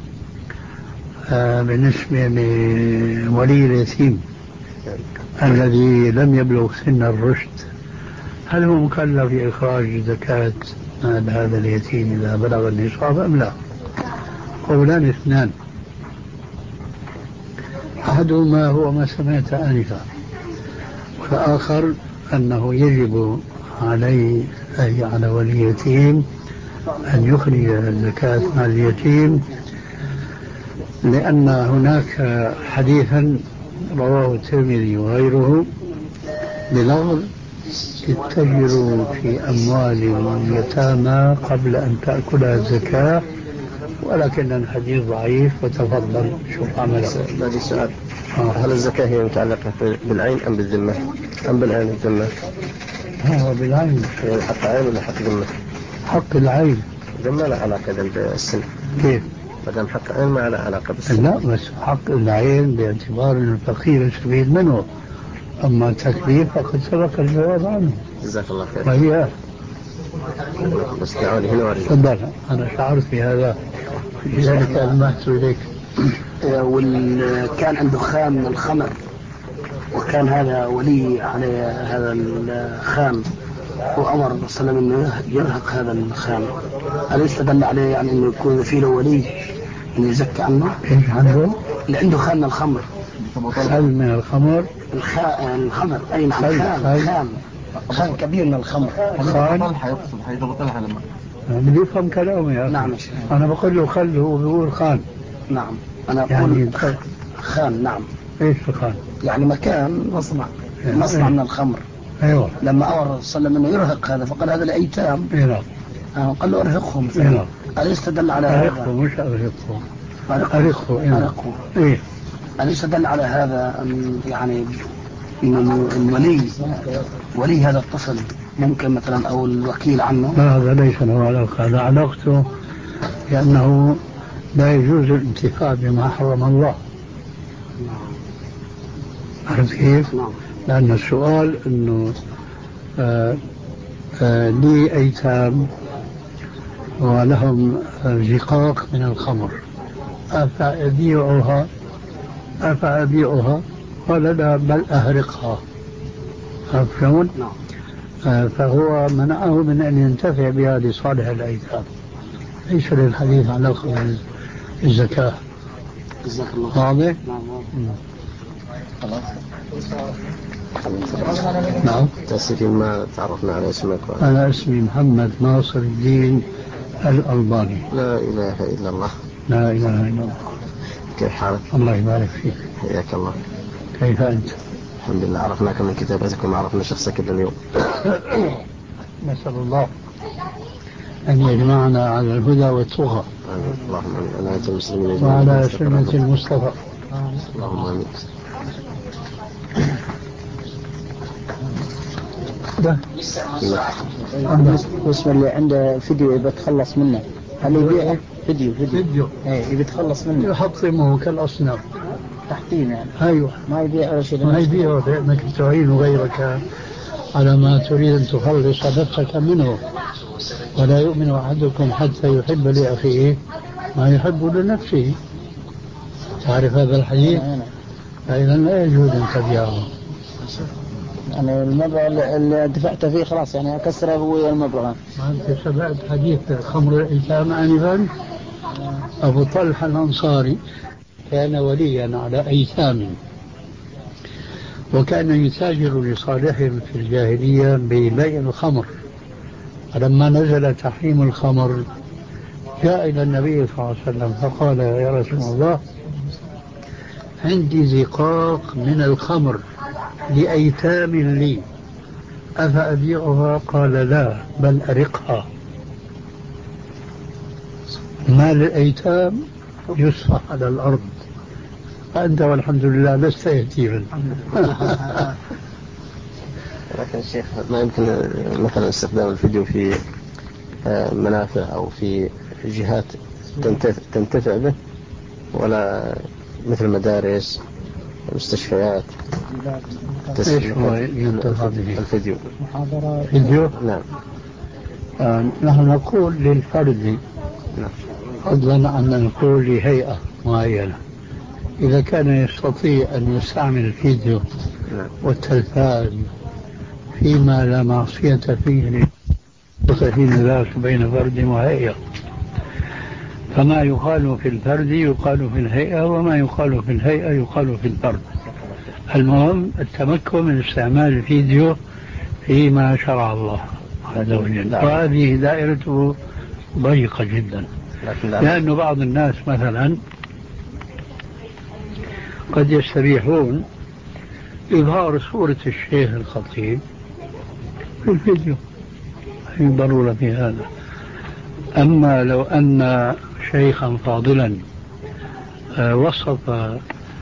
آه بالنسبة لولي اليتيم الذي لم يبلغ سن الرشد، هل هو مكلف بإخراج زكاة مال هذا اليتيم إذا بلغ النصاب أم لا؟ قولان اثنان. أحدهما هو ما سمعت آنفا، والآخر أنه يجب عليه أي على ولي اليتيم أن يخرج زكاة مال اليتيم، لأن هناك حديثا رواه الترمذي وغيره بلفظ: اتجروا في أموال اليتامى قبل أن تأكلها الزكاة، ولكن الحديث ضعيف. وتفضل شوف عمله. هذا السؤال: هل الزكاة هي متعلقة بالعين أم بالذمة؟ أم بالعين والذمة؟ هو بالعين. يعني حق عين ولا حق ذمة؟ حق العين. ذمة لا علاقة بالسن. كيف؟ مدام حق عين ما له علاقة بالسن. لا، بس حق العين باعتبار الفقير السبيل منه، أما التكليف فقد سبق الجواب عنه. جزاك الله خير. وهي بس دعوني هنا وارجع. تفضل، أنا شعرت في هذا، لذلك ألمحت إليك. وكان عنده خام من الخمر، وكان هذا ولي على هذا الخام، وأمر الرسول صلى الله عليه وسلم أنه يرهق هذا الخام. أليس دل عليه يعني أنه يكون في له ولي أن يزكي عنه؟ إيش عنده؟ اللي عنده خام من الخمر. خل من الخمر؟ الخا... الخمر أي نعم. خام خام خام كبير من الخمر. خام حيقصد حيضبطلها لما بدي يفهم كلامي يا أخي. نعم. أنا بقول له خل، هو بيقول خان. نعم أنا أقول يعني خان. نعم. إيش خان؟ يعني مكان مصنع، مصنع من الخمر. أيوة. لما أمر صلى الله عليه وسلم أنه يرهق هذا فقال هذا الأيتام. أيوة. قال له أرهقهم. أيوة. أليس دل على هذا؟ أرهقهم مش أرهقهم. أرهقهم. أرهقهم. إيه. أليس دل على هذا أن يعني إن الولي ولي هذا الطفل ممكن مثلا أو الوكيل عنه؟ لا، هذا ليس له علاقة. هذا علاقته لأنه لا يجوز الانتفاع بما حرم الله. عرفت كيف؟ لأن السؤال أنه آه آه لي أيتام ولهم زقاق من الخمر، أفأبيعها أفأبيعها؟ قال لا، بل أهرقها. عرفتون؟ آه فهو منعه من أن ينتفع بها لصالح الأيتام. ليس للحديث علاقة بالزكاة. جزاك الله. واضح؟ نعم. تسجيل ما تعرفنا على اسمك. أنا اسمي محمد ناصر الدين الألباني. لا إله إلا الله. لا إله إلا الله. كيف حالك؟ الله يبارك فيك. حياك الله. كيف أنت؟ الحمد لله، عرفناك من كتابتك وما عرفنا شخصك إلا اليوم. نسأل الله أن يجمعنا على الهدى والتقى. اللهم آمين. أنا أنت المسلمين وعلى سنة المصطفى. اللهم آمين. ده بسم الله. عنده فيديو يبي يتخلص منه. هل يبيع فيديو فيديو فيديو ايه يبي يتخلص منه؟ يحطمه كالأصنام. تحطيم يعني. أيوة. ما يبيع ولا شيء. ما يبيع لأنك تعين غيرك على ما تريد أن تخلص نفسك منه. ولا يؤمن أحدكم حتى يحب لأخيه ما يحب لنفسه. تعرف هذا الحديث؟ فإذا لا يجوز أن تبيعه. يعني المبلغ اللي دفعت فيه خلاص يعني أكسره هو المبلغ. ما أنت سمعت حديث خمر الأيتام آنفا؟ أبو طلحة الأنصاري كان وليا على أيتام، وكان يتاجر لصالحهم في الجاهلية ببيع الخمر. فلما نزل تحريم الخمر جاء إلى النبي صلى الله عليه وسلم فقال: يا رسول الله، عندي زقاق من الخمر لأيتام لي، أفأبيعها؟ قال: لا، بل أرقها. مال الأيتام يسفح على الأرض، فأنت والحمد لله لست يتيما. لكن الشيخ ما يمكن مثلا استخدام الفيديو في منافع أو في جهات تنتفع به، ولا مثل مدارس، مستشفيات؟ ايش هو ينتفع به؟ الفيديو. فيديو؟ نعم. آه نحن نقول للفرد، نعم، فضلا عن أن نقول لهيئة معينة. إذا كان يستطيع أن يستعمل الفيديو والتلفاز فيما لا معصية فيه فين ذاك بين فرد وهيئة، فما يقال في الفرد يقال في الهيئة، وما يقال في الهيئة يقال في الفرد. المهم التمكن من استعمال الفيديو فيما شرع الله عز وجل، وهذه دائرته ضيقة جدا، لأن بعض الناس مثلا قد يستبيحون إظهار صورة الشيخ الخطيب في الفيديو، هي ضرورة في هذا. أما لو أن شيخا فاضلا وصف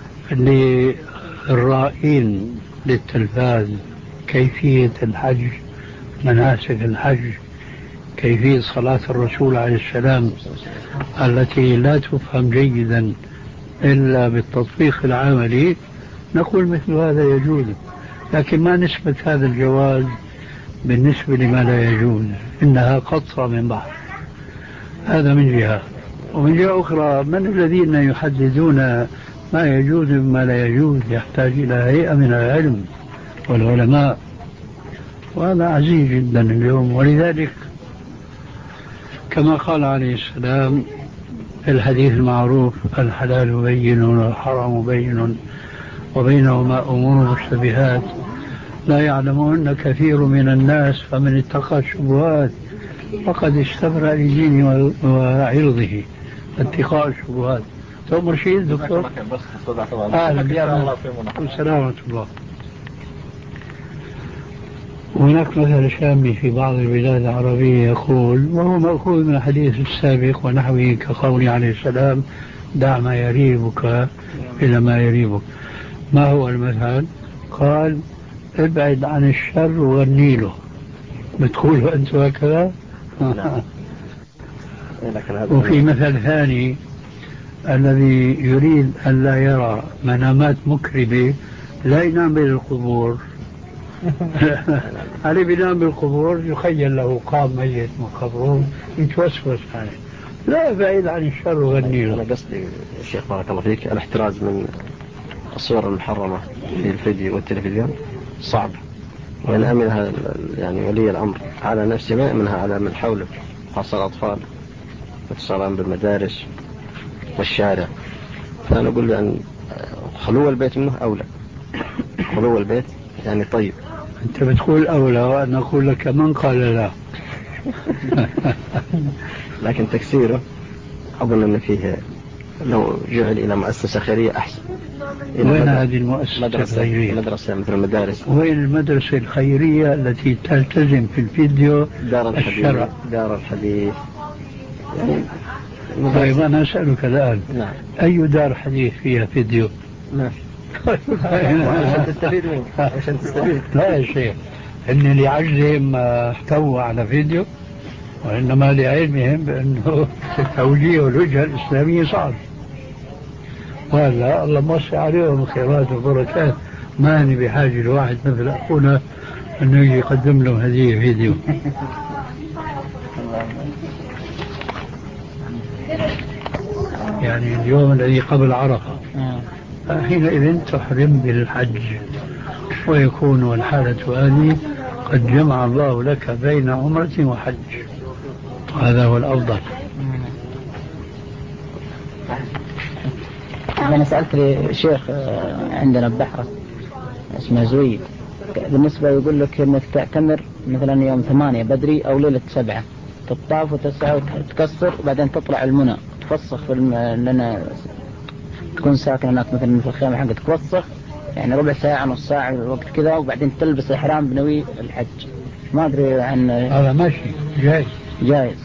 للرائين للتلفاز كيفية الحج، مناسك الحج، كيفية صلاة الرسول عليه السلام التي لا تفهم جيدا إلا بالتطبيق العملي، نقول مثل هذا يجوز، لكن ما نسبة هذا الجواز بالنسبة لما لا يجوز، إنها قطرة من بحر. هذا من جهة. ومن جهة أخرى، من الذين يحددون ما يجوز وما لا يجوز؟ يحتاج إلى هيئة من العلم والعلماء، وهذا عزيز جدا اليوم. ولذلك كما قال عليه السلام في الحديث المعروف: الحلال بين والحرام بين وبينهما أمور مشتبهات لا يعلمهن كثير من الناس، فمن اتقى الشبهات فقد استبرأ لدينه وعرضه. اتقاء الشبهات. تؤمر شيء دكتور؟ أهلا بيا. سلامة الله. هناك مثل شامي في بعض البلاد العربية يقول، وهو مأخوذ من الحديث السابق ونحوه، كقوله عليه السلام: دع ما يريبك إلى ما يريبك. ما هو المثل؟ قال: ابعد عن الشر وغني له. بتقولوا أنتم هكذا؟ وفي مثل ثاني: الذي يريد أن لا يرى منامات مكربة لا ينام بين القبور. علي بينام بالقبور يخيل له قام ميت مقبرون يتوسوس عليه. لا، بعيد عن الشر وغني له. أنا قصدي الشيخ بارك الله فيك الاحتراز من الصور المحرمة في الفيديو والتلفزيون صعب، وإن أمنها يعني ولي الأمر على نفسه ما يأمنها على من حوله، خاصة الأطفال اتصالان بالمدارس والشارع. فأنا أقول أن خلو البيت منه أولى. خلو البيت يعني طيب. أنت بتقول أولى وأنا أقول لك من قال لا. لكن تكسيره أظن أن فيه لو جعل إلى مؤسسة خيرية أحسن. وين هذه المؤسسة الخيرية؟ مدرسة مثل المدارس. وين المدرسة الخيرية التي تلتزم في الفيديو دار الحديث؟ الشرع. دار الحديث يعني. طيب أنا أسألك الآن، نعم. أي دار حديث فيها فيديو؟ ما في. عشان تستفيد منه. عشان تستفيد. لا يا شيخ، إن لعجزهم احتووا على فيديو، وإنما لعلمهم بأنه توجيه الوجهة الإسلامية صعب. ولا الله موسع عليهم الخيرات والبركات. ما أنا بحاجة لواحد مثل أخونا انه يجي يقدم له هدية فيديو. يعني اليوم الذي قبل عرفة حينئذ تحرم بالحج، ويكون الحالة هذه قد جمع الله لك بين عمرة وحج، هذا هو الأفضل. أنا سألت شيخ عندنا ببحرة اسمه زويد، بالنسبة يقول لك إنك تعتمر مثلا يوم ثمانية بدري أو ليلة سبعة، تطاف وتسعى وتكسر وبعدين تطلع المنى تفسخ في الم... لنا تكون ساكن هناك مثلا في الخيمة حقك تفسخ يعني ربع ساعة نص ساعة وقت كذا، وبعدين تلبس الإحرام بنوي الحج. ما أدري عن هذا ماشي جايز جايز.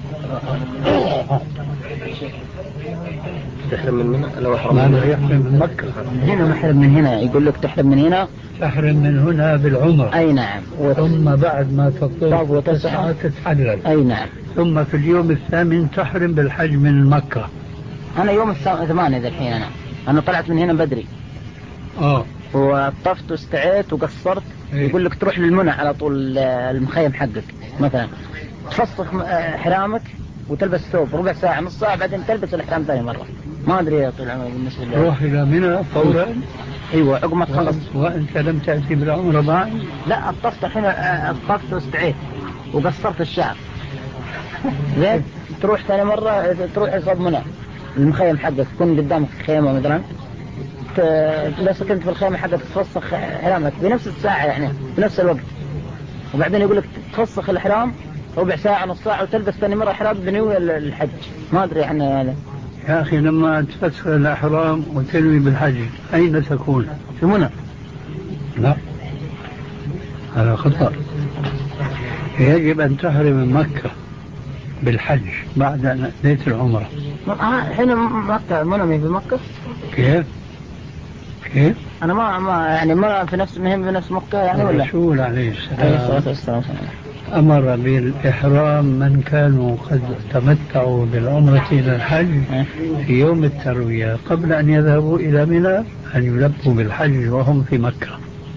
تحرم من منى لو أحرم ما يحرم من مكة. هنا محرم من هنا، يقول لك تحرم من هنا، تحرم من هنا بالعمر. أي نعم. ثم بعد ما تطوف وتسعى تتحلل. أي نعم. ثم في اليوم الثامن تحرم بالحج من مكة. أنا يوم الثمانية ذا الحين أنا أنا طلعت من هنا بدري. آه. وطفت واستعيت وقصرت. إيه؟ يقول لك تروح للمنى على طول المخيم حقك مثلا، تفسخ إحرامك وتلبس ثوب ربع ساعة نص ساعة بعدين تلبس الإحرام ثاني مرة. ما أدري يا طول العمر بالنسبة لي. تروح إلى منى فورا. أيوة عقب ما تخلص. وأنت لم تأتي بالعمرة معي؟ لا الطفت الحين، الطفت واستعيت وقصرت الشعر. زين تروح ثاني مرة تروح يصاب منى المخيم حقك، تكون قدامك خيمة مثلا، بس كنت في الخيمة حقك تفسخ إحرامك بنفس الساعة يعني بنفس الوقت، وبعدين يقول لك تفسخ الإحرام ربع ساعة نص ساعة وتلبس ثاني مرة إحرام بنوي الحج. ما أدري عن هذا يا أخي. لما تفسخ الإحرام وتنوي بالحج أين تكون؟ في منى. لا هذا خطأ. يجب أن تحرم من مكة بالحج بعد أن أديت العمرة. حين مكة منى في مكة. كيف؟ كيف؟ أنا ما ما يعني ما في نفس مهم في نفس مكة يعني ولا؟ الرسول عليه السلام أمر بالإحرام من كانوا قد تمتعوا بالعمرة إلى الحج في يوم التروية قبل أن يذهبوا إلى منى أن يلبوا بالحج وهم في مكة.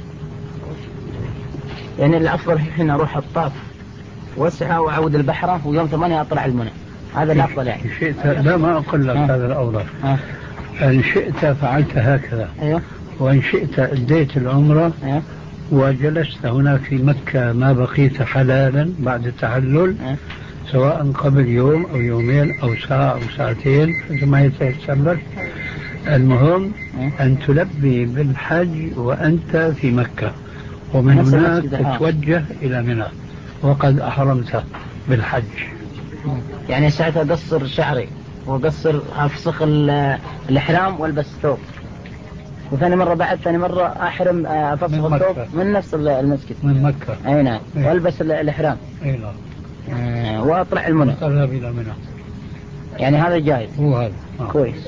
يعني الأفضل الحين أروح الطاف واسعى وأعود البحرة ويوم ثمانية أطلع المنى، هذا الأفضل يعني. شئت لا ما أقول لك هذا الأفضل. إن شئت فعلت هكذا. أيوه. وإن شئت أديت العمرة. أيوه. وجلست هناك في مكة ما بقيت حلالا بعد التحلل. أه. سواء قبل يوم أو يومين أو ساعة أو ساعتين ما يتيسر لك، المهم أه. أن تلبي بالحج وأنت في مكة، ومن هناك تتوجه إلى منى وقد أحرمت بالحج. يعني ساعتها أقصر شعري وأقصر أفسخ الإحرام والبس ثوب، وثاني مرة بعد ثاني مرة أحرم أفسخ الثوب من نفس المسجد من مكة. أي نعم. أيه. والبس الإحرام. أي نعم. آه وأطلع المنى. أذهب إلى منى. يعني هذا جائز. هو هذا. آه. كويس.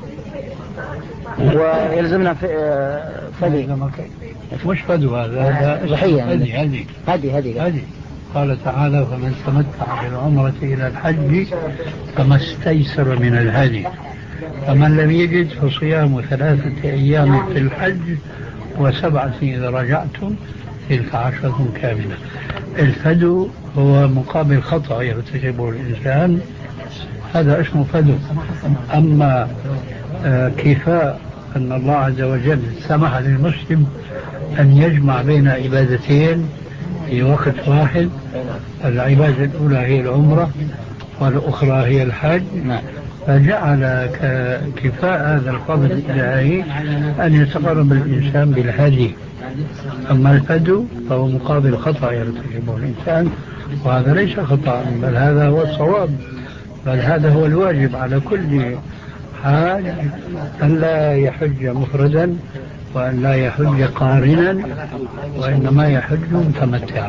ويلزمنا في فدي. مش فدو هذا. هذا ضحية. هدي هدي هدي هدي. هدي. قال تعالى: فمن تمتع بالعمرة إلى الحج فما استيسر من الهدي، فمن لم يجد فصيام ثلاثة أيام في الحج وسبعة إذا رجعتم تلك عشرة كاملة. الفدو هو مقابل خطأ يرتكبه الإنسان، هذا اسمه فدو. أما آه كفاء أن الله عز وجل سمح للمسلم أن يجمع بين عبادتين في وقت واحد، العبادة الأولى هي العمرة والأخرى هي الحج، فجعل كفاء هذا الفضل الإلهي أن يتقرب الإنسان بالهدي. أما الفدو فهو مقابل خطأ يرتكبه الإنسان، وهذا ليس خطأ، بل هذا هو الصواب، بل هذا هو الواجب على كل حاج، أن لا يحج مفردا وأن لا يحج قارنا، وإنما يحج متمتعا.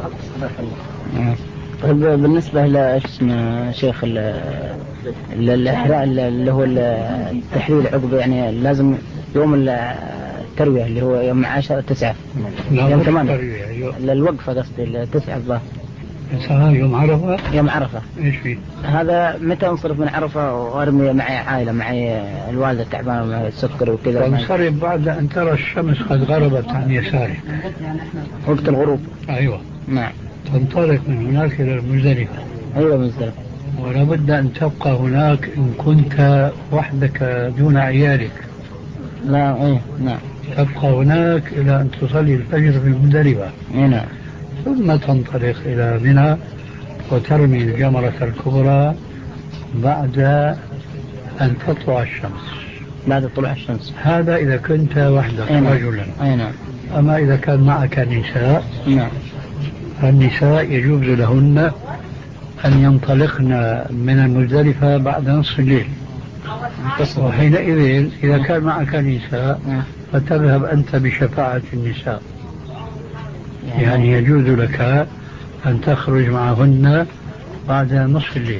طيب بالنسبة لاسم شيخ الإحرام اللي هو التحليل عقب، يعني لازم يوم التروية اللي هو يوم عشرة تسعة يوم ثمانية الوقفة قصدي التسعة الظاهر سواء يوم عرفة. يوم عرفة ايش فيه؟ هذا متى انصرف من عرفة وارمي معي عائلة، معي الوالدة تعبانة ومعي السكر وكذا؟ تنصرف بعد ان ترى الشمس قد غربت عن يسارك وقت الغروب. ايوه نعم. تنطلق من هناك الى المزدلفة. ايوه مزدلفة. ولا بد ان تبقى هناك ان كنت وحدك دون عيالك. لا ايه نعم. تبقى هناك الى ان تصلي الفجر في المزدلفة. ايه نعم. ثم تنطلق إلى منى وترمي الجمرة الكبرى بعد أن تطلع الشمس. بعد طلوع الشمس. هذا إذا كنت وحدك أي نعم. رجلا. أي نعم. أما إذا كان معك نساء، نعم، النساء يجوز لهن أن ينطلقن من المزدلفة بعد نصف الليل. وحينئذ إذا كان معك نساء فتذهب أنت بشفاعة النساء، يعني يجوز لك أن تخرج معهن بعد نصف الليل.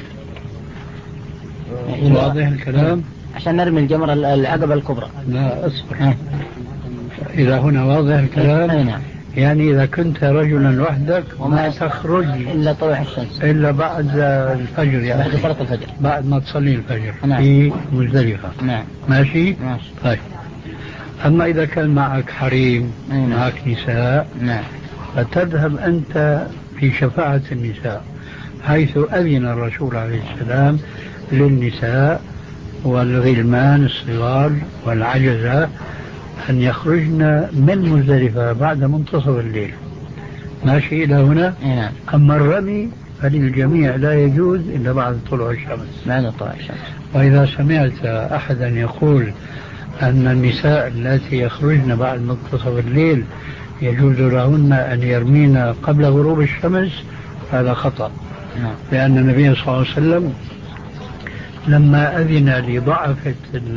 واضح الكلام؟ عشان نرمي الجمرة العقبة الكبرى. لا أصبر، إذا هنا واضح الكلام. يعني إذا كنت رجلا وحدك وما تخرج إلا طلوع الشمس، إلا بعد الفجر، يعني بعد صلاة الفجر، بعد ما تصلي الفجر. نعم. في مزدلفة. نعم. ماشي؟ ماشي. طيب، أما إذا كان معك حريم، نعم. معك نساء، نعم، فتذهب أنت في شفاعة النساء، حيث أذن الرسول عليه السلام للنساء والغلمان الصغار والعجزة أن يخرجن من مزدلفة بعد منتصف الليل. ماشي إلى هنا؟ نعم. أما الرمي فللجميع لا يجوز إلا بعد طلوع الشمس. بعد طلوع الشمس. وإذا سمعت أحدا يقول أن النساء التي يخرجن بعد منتصف الليل يجوز لهن أن يرمين قبل غروب الشمس، هذا خطأ. نعم. لأن النبي صلى الله عليه وسلم لما أذن لضعفة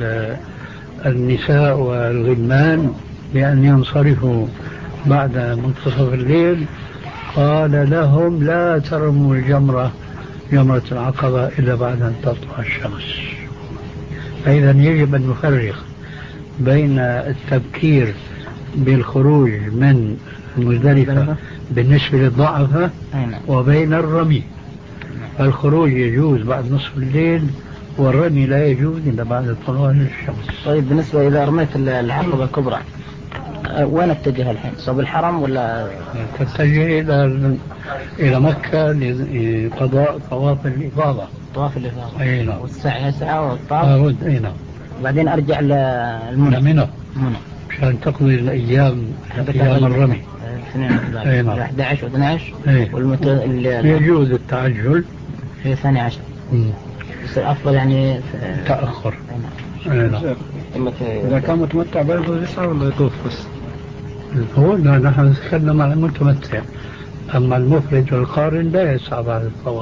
النساء والغلمان بأن ينصرفوا بعد منتصف الليل قال لهم لا ترموا الجمرة جمرة العقبة إلا بعد أن تطلع الشمس. فإذا يجب أن نفرق بين التبكير بالخروج من المزدلفة بالنسبة للضعفة وبين الرمي. الخروج يجوز بعد نصف الليل والرمي لا يجوز إلا بعد طلوع الشمس. طيب بالنسبة إذا رميت العقبة الكبرى وين اتجه الحين؟ صوب الحرم ولا تتجه إلى إلى مكة لقضاء طواف الإفاضة؟ طواف الإفاضة. أي نعم. والسعي ساعة والطواف. أرد. أي نعم. وبعدين أرجع للمنى. منى. منى. مشان تقضي الأيام أيام الرمي. اثنين نعم. أحد عشر واثني عشر. والمت... يجوز التعجل في الثاني عشر. يصير أفضل يعني تأخر. أي نعم. إذا كان متمتع برضه يسعى ولا يطوف بس؟ هو لا، نحن نتكلم عن المتمتع. أما المفرد والقارن لا يسعى بعد الطواف.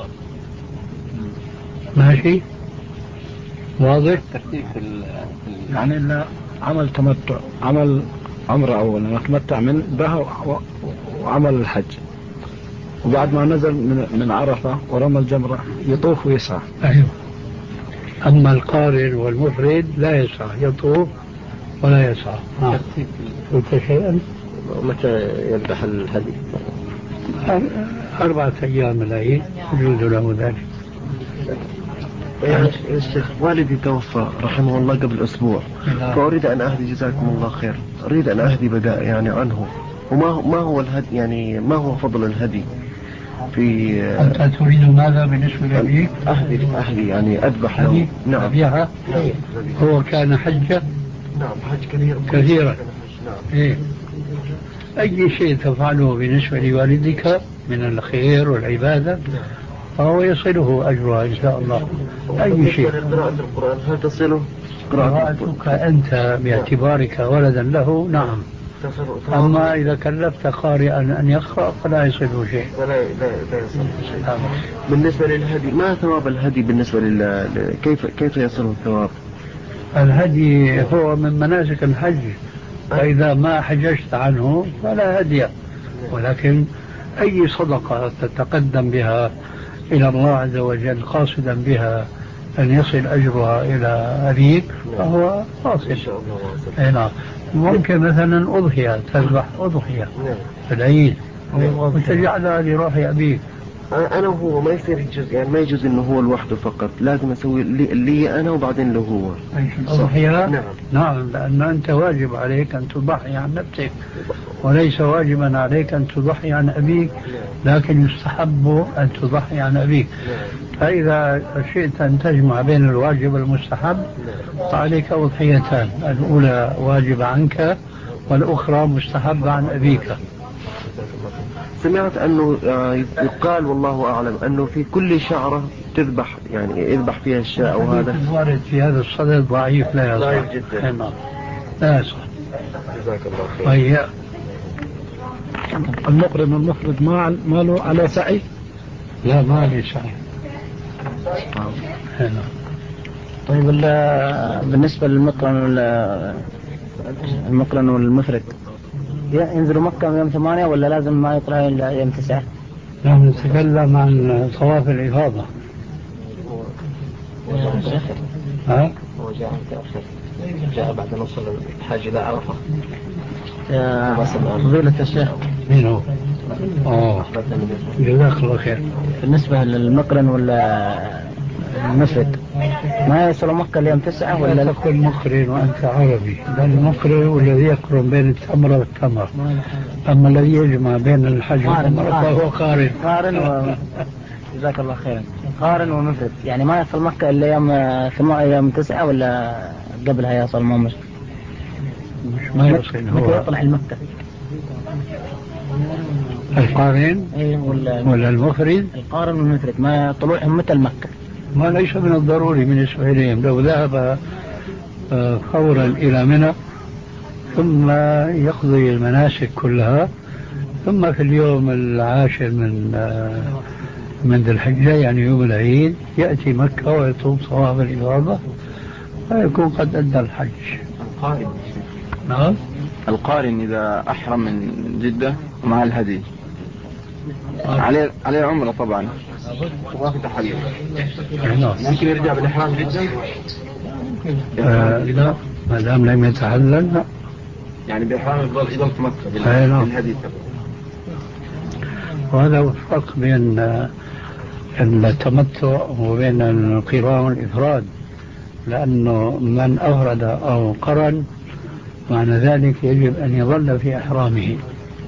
ماشي؟ واضح؟ ترتيب يعني لا عمل تمتع، عمل عمره أولا وتمتع من بها وعمل الحج، وبعد ما نزل من من عرفة ورمى الجمرة يطوف ويسعى. أيوه. أما القارن والمفرد لا يسعى، يطوف ولا يسعى. آه. قلت شيئا؟ متى يذبح الهدي؟ أربعة أيام العيد يجوز له ذلك. يا شيخ والدي توفى رحمه الله قبل أسبوع، فأريد أن أهدي جزاكم الله خير، أريد أن أهدي بداء يعني عنه، وما ما هو الهدي يعني ما هو فضل الهدي في أنت تريد ماذا بالنسبة لأبيك؟ أهدي أهدي يعني أذبح له. نعم. أبيها هو كان حجة. نعم حج كثير كثيرا. نعم. إيه. أي شيء تفعله بالنسبة لوالدك من الخير والعبادة فهو يصله أجرها إن شاء الله. أي شيء. قراءة القرآن هل تصله؟ قراءتك أنت باعتبارك ولدا له نعم. أما إذا كلفت قارئا أن يقرأ فلا يصله شيء. لا لا لا يصله شيء. بالنسبة للهدي ما ثواب الهدي بالنسبة لل كيف كيف يصل الثواب؟ الهدي هو من مناسك الحج، فإذا ما حججت عنه فلا هدي، ولكن أي صدقة تتقدم بها إلى الله عز وجل قاصدا بها أن يصل أجرها إلى أبيك فهو واصل. نعم. ممكن مثلا أضحية، تذبح أضحية في العيد وتجعلها لروح أبيك انا وهو ما يصير جزء، يعني ما يجوز انه هو لوحده فقط، لازم اسوي لي, لي انا وبعدين له هو. الأضحية؟ نعم نعم، لأن أنت واجب عليك أن تضحي عن نفسك، وليس واجبا عليك أن تضحي عن أبيك، لكن يستحب أن تضحي عن أبيك. فإذا شئت أن تجمع بين الواجب والمستحب فعليك أضحيتان، الأولى واجب عنك والأخرى مستحب عن أبيك. سمعت أنه يقال والله أعلم أنه في كل شعرة تذبح، يعني يذبح فيها الشاء، وهذا الوارد في هذا الصدد ضعيف لا يصح. ضعيف جدا. لا يصح. جزاك الله خير. وهي المقرن المفرد ما ما له على سعي؟ لا ما عليه سعي. طيب بالنسبة للمقرن المقرن والمفرد ينزلوا مكة يوم ثمانية ولا لازم ما يطلع إلا يوم تسعة؟ نحن نتكلم عن طواف الإفاضة. ها؟ هو جاء متأخر، جاء بعد أن وصل الحاج إلى عرفة. فضيلة الشيخ مين هو؟ أوه جزاك الله خير. بالنسبة للمقرن ولا المفرد ما يصل مكة اليوم تسعة ولا؟ لا تقول مقرن وأنت عربي، بل المقرن والذي يقرن بين التمرة والتمرة، أما الذي يجمع بين الحج والعمرة فهو قارن. قارن و... جزاك الله خيرا. قارن ومفرد يعني ما يصل مكة إلا يوم ثمانية يوم تسعة ولا قبلها يصل ما مش مش ما يصل هو متى يطلع المكة؟ القارن ولا ولا المفرد؟ القارن والمفرد ما طلوعهم متى المكة؟ ما ليس من الضروري بالنسبة إليهم، لو ذهب فورا إلى منى ثم يقضي المناسك كلها ثم في اليوم العاشر من من ذي الحجة يعني يوم العيد يأتي مكة ويطوف طواف الإفاضة فيكون قد أدى الحج. القارن نعم القارن إذا أحرم من جدة مع الهدي عليه عليه عمرة طبعا وما في تحلل، ممكن يرجع بالإحرام جدة؟ آه لا ما دام لم يتحلل لا، يعني بإحرام يظل يظل في مكة بالهدي. وهذا هو الفرق بين التمتع وبين القران والإفراد، لأنه من أفرد أو قرن معنى ذلك يجب أن يظل في إحرامه.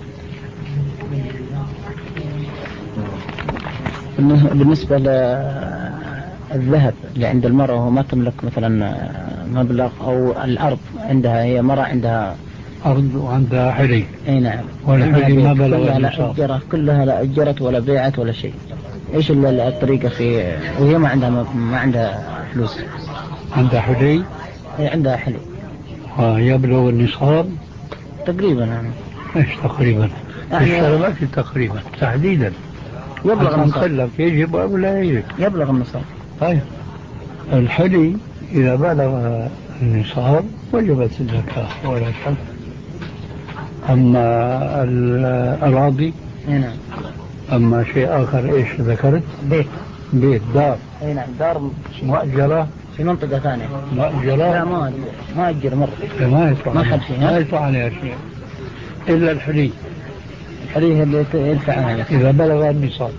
بالنسبة للذهب اللي عند المرأة وهو ما تملك مثلا مبلغ أو الأرض عندها، هي مرأة عندها أرض وعندها حلي. أي نعم. والحلي ما بلغ كلها لا أجرت كلها لا أجرت ولا بيعت ولا شيء، إيش الطريقة في وهي ما عندها ما عندها فلوس؟ عندها حلي؟ هي عندها حلي. يبلغ النصاب؟ تقريبا يعني. إيش تقريبا؟ الشربات تقريبا تحديدا يبلغ النصاب. يجب أو لا يجب؟ يبلغ النصاب. طيب الحلي إذا بلغ النصاب وجبت الزكاة ولا شك. أما الأراضي نعم. أما شيء آخر إيش ذكرت؟ بيت بيت دار. أي نعم دار مؤجرة في منطقة ثانية. مؤجرة؟ لا ما ما أجر مرة. ما يدفع ما حد فيها. ما يدفع عليها شيء إلا الحلي. الحلي هي اللي يدفع عنها إذا بلغ النصاب.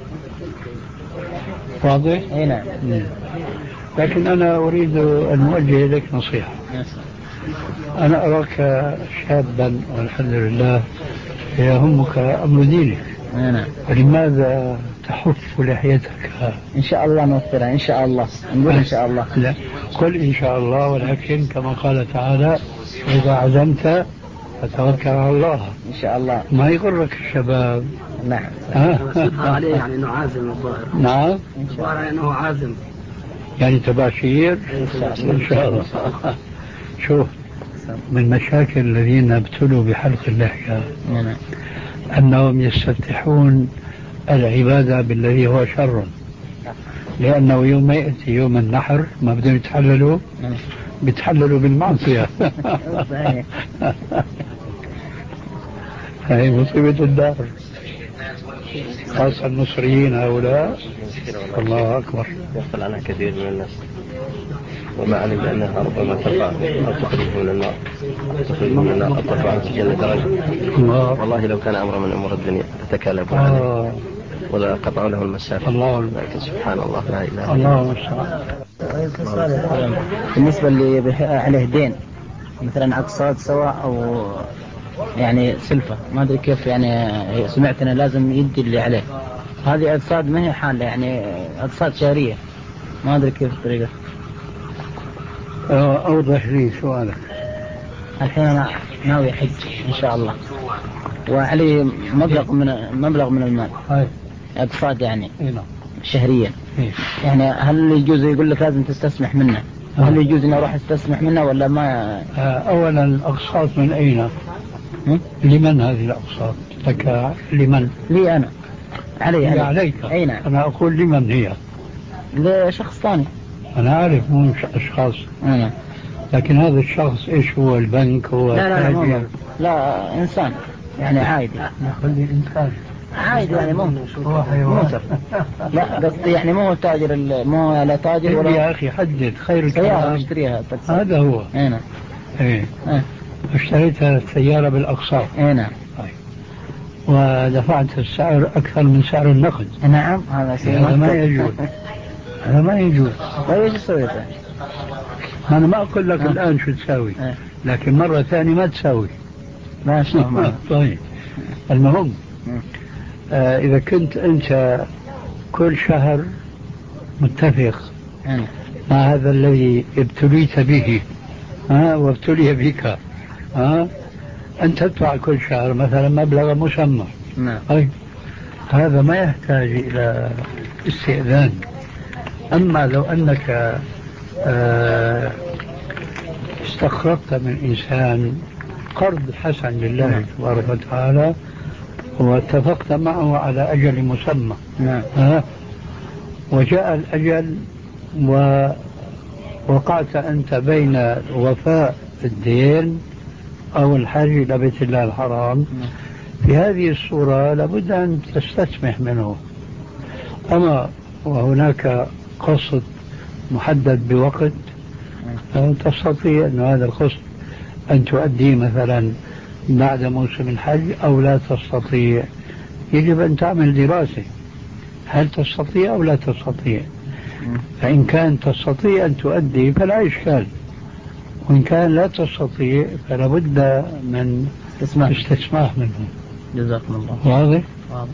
واضح؟ أي نعم. لكن أنا أريد أن أوجه لك نصيحة. أنا أراك شابا والحمد لله يهمك أمر دينك. نعم. فلماذا تحف لحيتك؟ إن شاء الله نوفرها إن شاء الله نقول إن شاء الله. لا قل إن شاء الله، ولكن كما قال تعالى إذا عزمت فتوكل على الله. إن شاء الله. ما يغرك الشباب. نعم. عليه يعني إنه عازم الظاهر. نعم. الظاهر إنه عازم. يعني تباشير. إن شاء الله. شوف من مشاكل الذين ابتلوا بحلق اللحية أنهم يستفتحون العبادة بالذي هو شر، لأنه يوم يأتي يوم النحر ما بدهم يتحللوا بيتحللوا بالمعصية. هاي مصيبة الدار، خاصة المصريين هؤلاء. الله أكبر. يغفل عنها كثير من الناس وما علم أنها ربما ترفع أو تخرجه من النار تخرجه من النار أو ترفعه في الجنة درجة. والله لو كان أمر من أمور الدنيا تتكالب عليه. ولا قطعوا له المسافة. الله لكن سبحان الله لا إله الله المستعان. بالنسبة اللي عليه دين مثلا أقساط سواء أو يعني سلفة ما أدري كيف يعني سمعت أنه لازم يدي اللي عليه. هذه أقساط ما هي حالة يعني أقساط شهرية ما أدري كيف الطريقة. أوضح لي سؤالك. الحين أنا ناوي حج إن شاء الله وعلي مبلغ من مبلغ من المال أقساط يعني شهريا. يعني هل يجوز يقول لك لازم تستسمح منه؟ هل يجوز إني أروح استسمح منه ولا ما؟ أولا الأقساط من أين؟ لمن هذه الأقساط؟ لك لمن؟ لي أنا. علي علي. عليك. أين؟ أنا أقول لمن هي؟ لشخص ثاني. أنا أعرف مو أشخاص. أنا. لكن هذا الشخص إيش هو؟ البنك هو؟ لا لا لا, لا, لا إنسان يعني عادي. نخلي إنسان عادي يعني مو هو حيوان. لا قصدي يعني مو تاجر مو لا تاجر ولا. يا أخي حدد خير الكلام. اشتريها هذا هو. أنا. إيه. أه. اشتريت السيارة بالأقساط. أنا. طيب. ودفعت السعر أكثر من سعر النقد. نعم هذا شيء هذا ما يجوز. هذا ما يجوز. وإيش سويت؟ أنا ما أقول لك أه. الآن شو تساوي أه. لكن مرة ثانية ما تساوي. ما شاء الله. طيب المهم آه إذا كنت أنت كل شهر متفق أه. مع هذا الذي ابتليت به ها وابتلي بك ها أن تدفع كل شهر مثلا مبلغ مسمى. نعم. طيب هذا ما يحتاج إلى استئذان. أما لو أنك آه استقرضت من إنسان قرض حسن لله تبارك وتعالى واتفقت معه على أجل مسمى نعم. ها وجاء الأجل ووقعت أنت بين وفاء الدين أو الحج إلى بيت الله الحرام. في هذه الصورة لابد أن تستسمح منه. أما وهناك قسط محدد بوقت تستطيع أن هذا القسط أن تؤديه مثلا بعد موسم الحج أو لا تستطيع. يجب أن تعمل دراسة هل تستطيع أو لا تستطيع. فإن كان تستطيع أن تؤدي فلا إشكال وإن كان لا تستطيع فلا بد من استسماح منه. جزاكم الله. واضح؟ واضح.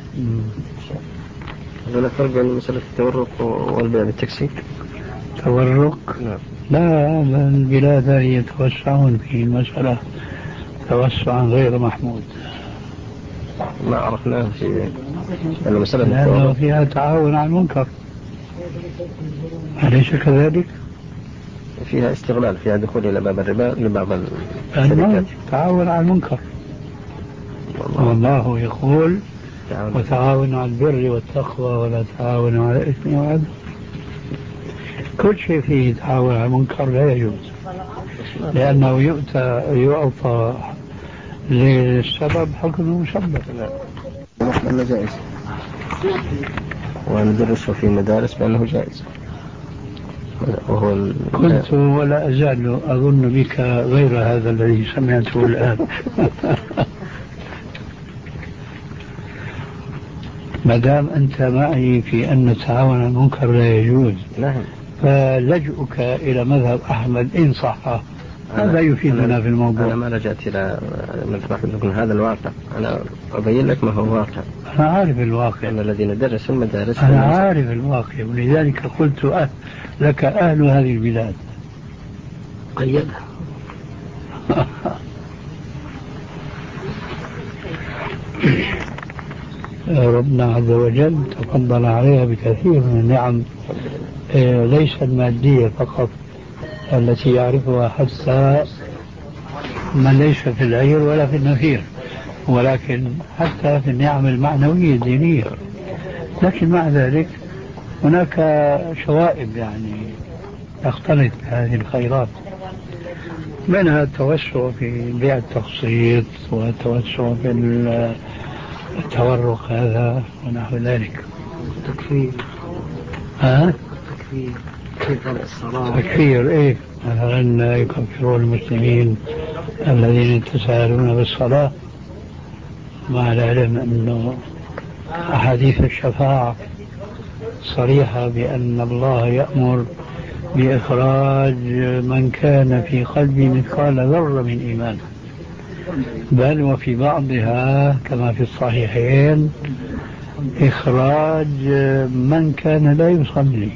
هل الفرق بين مسألة التورق والبيع بالتاكسي؟ تورق؟ نعم. لا البلاد يتوسعون في المسألة توسعا غير محمود. ما عرفناه في المسألة لأنه فيها تعاون على المنكر أليس كذلك؟ فيها استغلال فيها دخول إلى باب الربا لبعض الشركات. تعاون على المنكر. والله يقول وتعاونوا على البر والتقوى ولا تعاونوا على الإثم والعدوان. كل شيء فيه تعاون على المنكر لا يجوز لأنه يؤتى يعطى للسبب حكم المسبب. أنه جائز وندرسه في مدارس بأنه جائز. وهو ال... كنت ولا أزال أظن بك غير هذا الذي سمعته الآن. ما دام أنت معي في أن التعاون على المنكر لا يجوز فلجؤك إلى مذهب أحمد إن صح هذا يفيدنا في الموضوع. أنا ما لجأت إلى مذهب أحمد يقول هذا الواقع. أنا أبين لك ما هو الواقع. أنا عارف الواقع. أنا الذين ندرس المدارس أنا عارف الواقع ولذلك قلت أه لك أهل هذه البلاد. قيدها. ربنا عز وجل تفضل عليها بكثير من النعم ليس المادية فقط التي يعرفها حتى من ليس في العير ولا في النفير ولكن حتى في النعم المعنوية الدينية. لكن مع ذلك هناك شوائب يعني تختلط بهذه الخيرات منها التوسع في بيع التقسيط والتوسع في التورق هذا ونحو ذلك. تكفير. ها؟ تكفير. كيف الصلاة؟ تكفير إيه؟ مثلا يكفرون المسلمين الذين يتساهلون بالصلاة مع العلم أنه أحاديث الشفاعة صريحة بأن الله يأمر بإخراج من كان في قلبه مثقال ذرة من إيمان، بل وفي بعضها كما في الصحيحين إخراج من كان لا يصلي.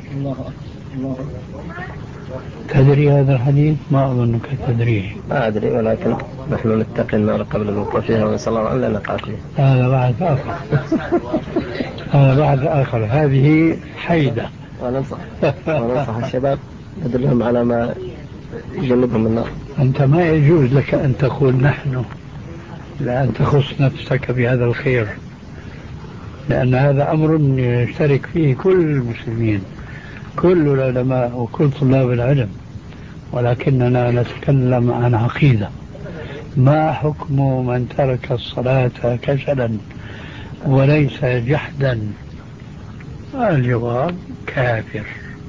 تدري هذا الحديث؟ ما أظنك تدريه. ما أدري، ولكن نحن نتقي النار قبل الوقوع فيها ونسأل الله أن لا نقع فيها. هذا بعد آخر. هذا بعد آخر. هذه حيدة. وننصح وننصح الشباب ندلهم على ما يجنبهم النار. أنت ما يجوز لك أن تقول نحن، لأن تخص نفسك بهذا الخير، لأن هذا أمر يشترك فيه كل المسلمين، كل العلماء وكل طلاب العلم، ولكننا نتكلم عن عقيدة. ما حكم من ترك الصلاة كسلا وليس جحدا؟ الجواب كافر.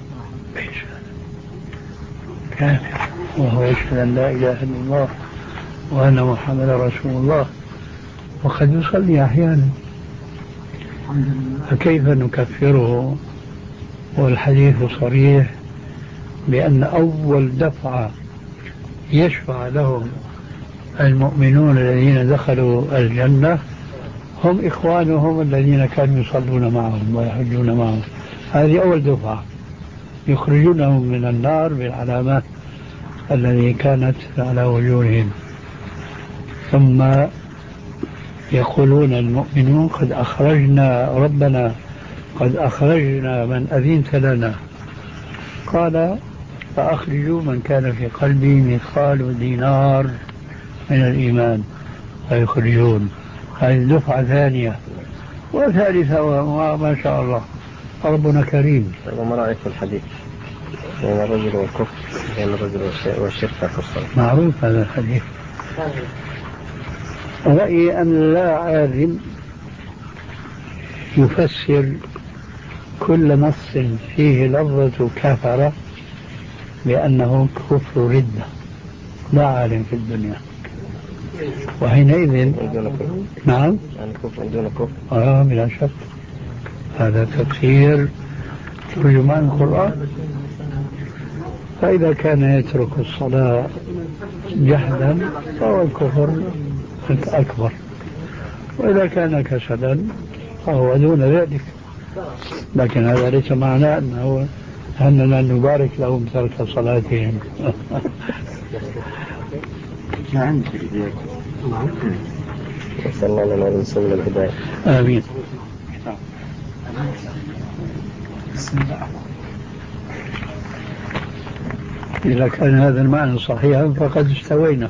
كافر وهو يشهد أن لا إله إلا الله وأن محمد رسول الله، وقد يصلي أحيانا، فكيف نكفره؟ والحديث صريح بأن أول دفعة يشفع لهم المؤمنون الذين دخلوا الجنة هم إخوانهم الذين كانوا يصلون معهم ويحجون معهم. هذه أول دفعة يخرجونهم من النار بالعلامات التي كانت على وجوههم، ثم يقولون المؤمنون قد أخرجنا ربنا قد أخرجنا من أذنت لنا. قال فأخرجوا من كان في قلبي مثقال دينار من الإيمان فيخرجون. هذه دفعة ثانية وثالثة وما شاء الله، ربنا كريم. وما رأيك في الحديث بين الرجل والكفر، بين الرجل والشرك في الصلاة؟ معروف هذا الحديث. رأيي أن لا عالم يفسر كل نص فيه لفظة كفر بأنه كفر ردة، لا عالم في الدنيا. وحينئذ نعم يعني كفر دون كفر. آه بلا شك، هذا تفسير ترجمان القرآن. فإذا كان يترك الصلاة جهلا فهو الكفر الأكبر، وإذا كان كسلا فهو دون ذلك. لكن هذا ليس معناه أنه أننا نبارك لهم ترك صلاتهم. نعم. نسأل الله لنا ونسأل الهداية. آمين. إذا كان هذا المعنى صحيحا فقد استوينا.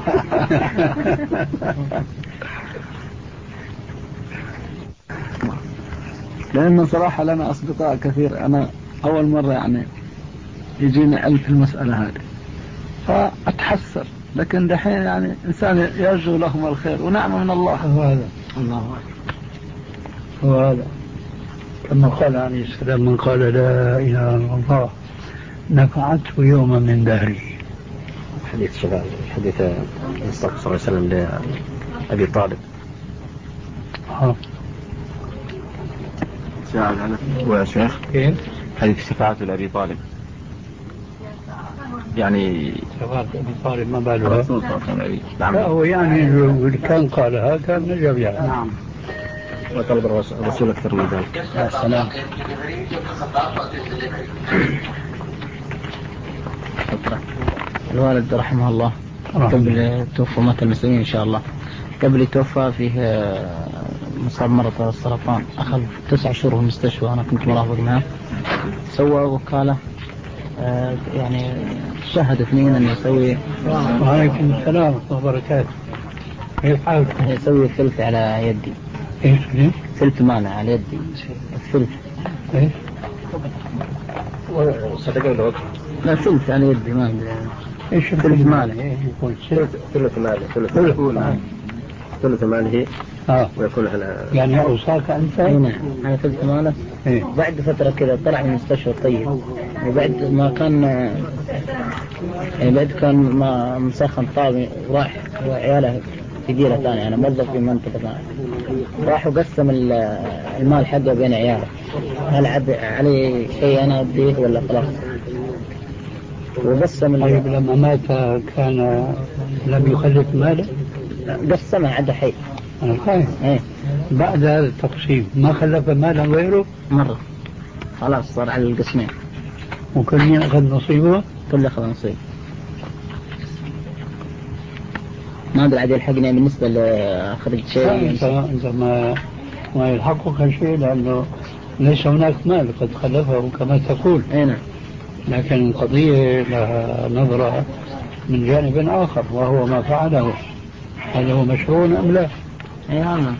لأنه صراحة لنا أصدقاء كثير، أنا أول مرة يعني يجيني علم في المسألة هذه فأتحسر، لكن دحين يعني إنسان يرجو لهم الخير ونعمة من الله. هذا الله وهذا كما قال عليه السلام من قال لا إله إلا الله نفعته يوما من دهره. حديث شباب حديث المصطفى صلى الله عليه وسلم لأبي طالب. ها يا شيخ كيف حديث شفاعة لأبي طالب، يعني شفاعة أبي طالب ما بالها؟ لا هو يعني كان قالها كان نجب يعني. نعم. وطلب الرسول أكثر من ذلك. السلام. الوالد رحمه الله قبل توفى مات المسلمين إن شاء الله، قبل يتوفى فيه مصاب مرض السرطان، أخذ تسع شهور في المستشفى وأنا كنت مرافق معه. سوى وكالة يعني شهد اثنين أن يسوي. وعليكم السلام ورحمة الله وبركاته. كيف حالك؟ يسوي ثلث على يدي. ايش ثلث مانع على يدي. الثلث ايش؟ صدق ولا وقت؟ لا ثلث على يدي ما ادري. ايش ثلث ماله؟ ثلث ماله ثلث ثلث ماله اه ويكون على يعني أوصاك أنت؟ نعم على ثلث ماله. إيه؟ بعد فترة كذا طلع من المستشفى طيب، وبعد ما كان يعني بعد كان ما مسخن طابي وراح وعياله في ديرة ثانية، أنا موظف في منطقة ثانية، راح وقسم المال حقه بين عياله، هل عب عليه شيء أنا أديه ولا خلاص؟ وقسم. طيب لما مات كان لم يخلف ماله؟ قسمه عدا حي. أنا فاهم. ايه بعد هذا التقسيم ما خلف مالا غيره؟ مرة خلاص صار على القسمين. وكل مين أخذ نصيبه؟ كل أخذ نصيب. ما أدري عاد يلحقني بالنسبة لأخرج شيء. أنت أنت ما ما يلحقك شيء لأنه ليس هناك مال قد خلفه كما تقول. أين. لكن القضية لها نظرة من جانب آخر وهو ما فعله، هل هو مشروع أم لا؟ أي نعم.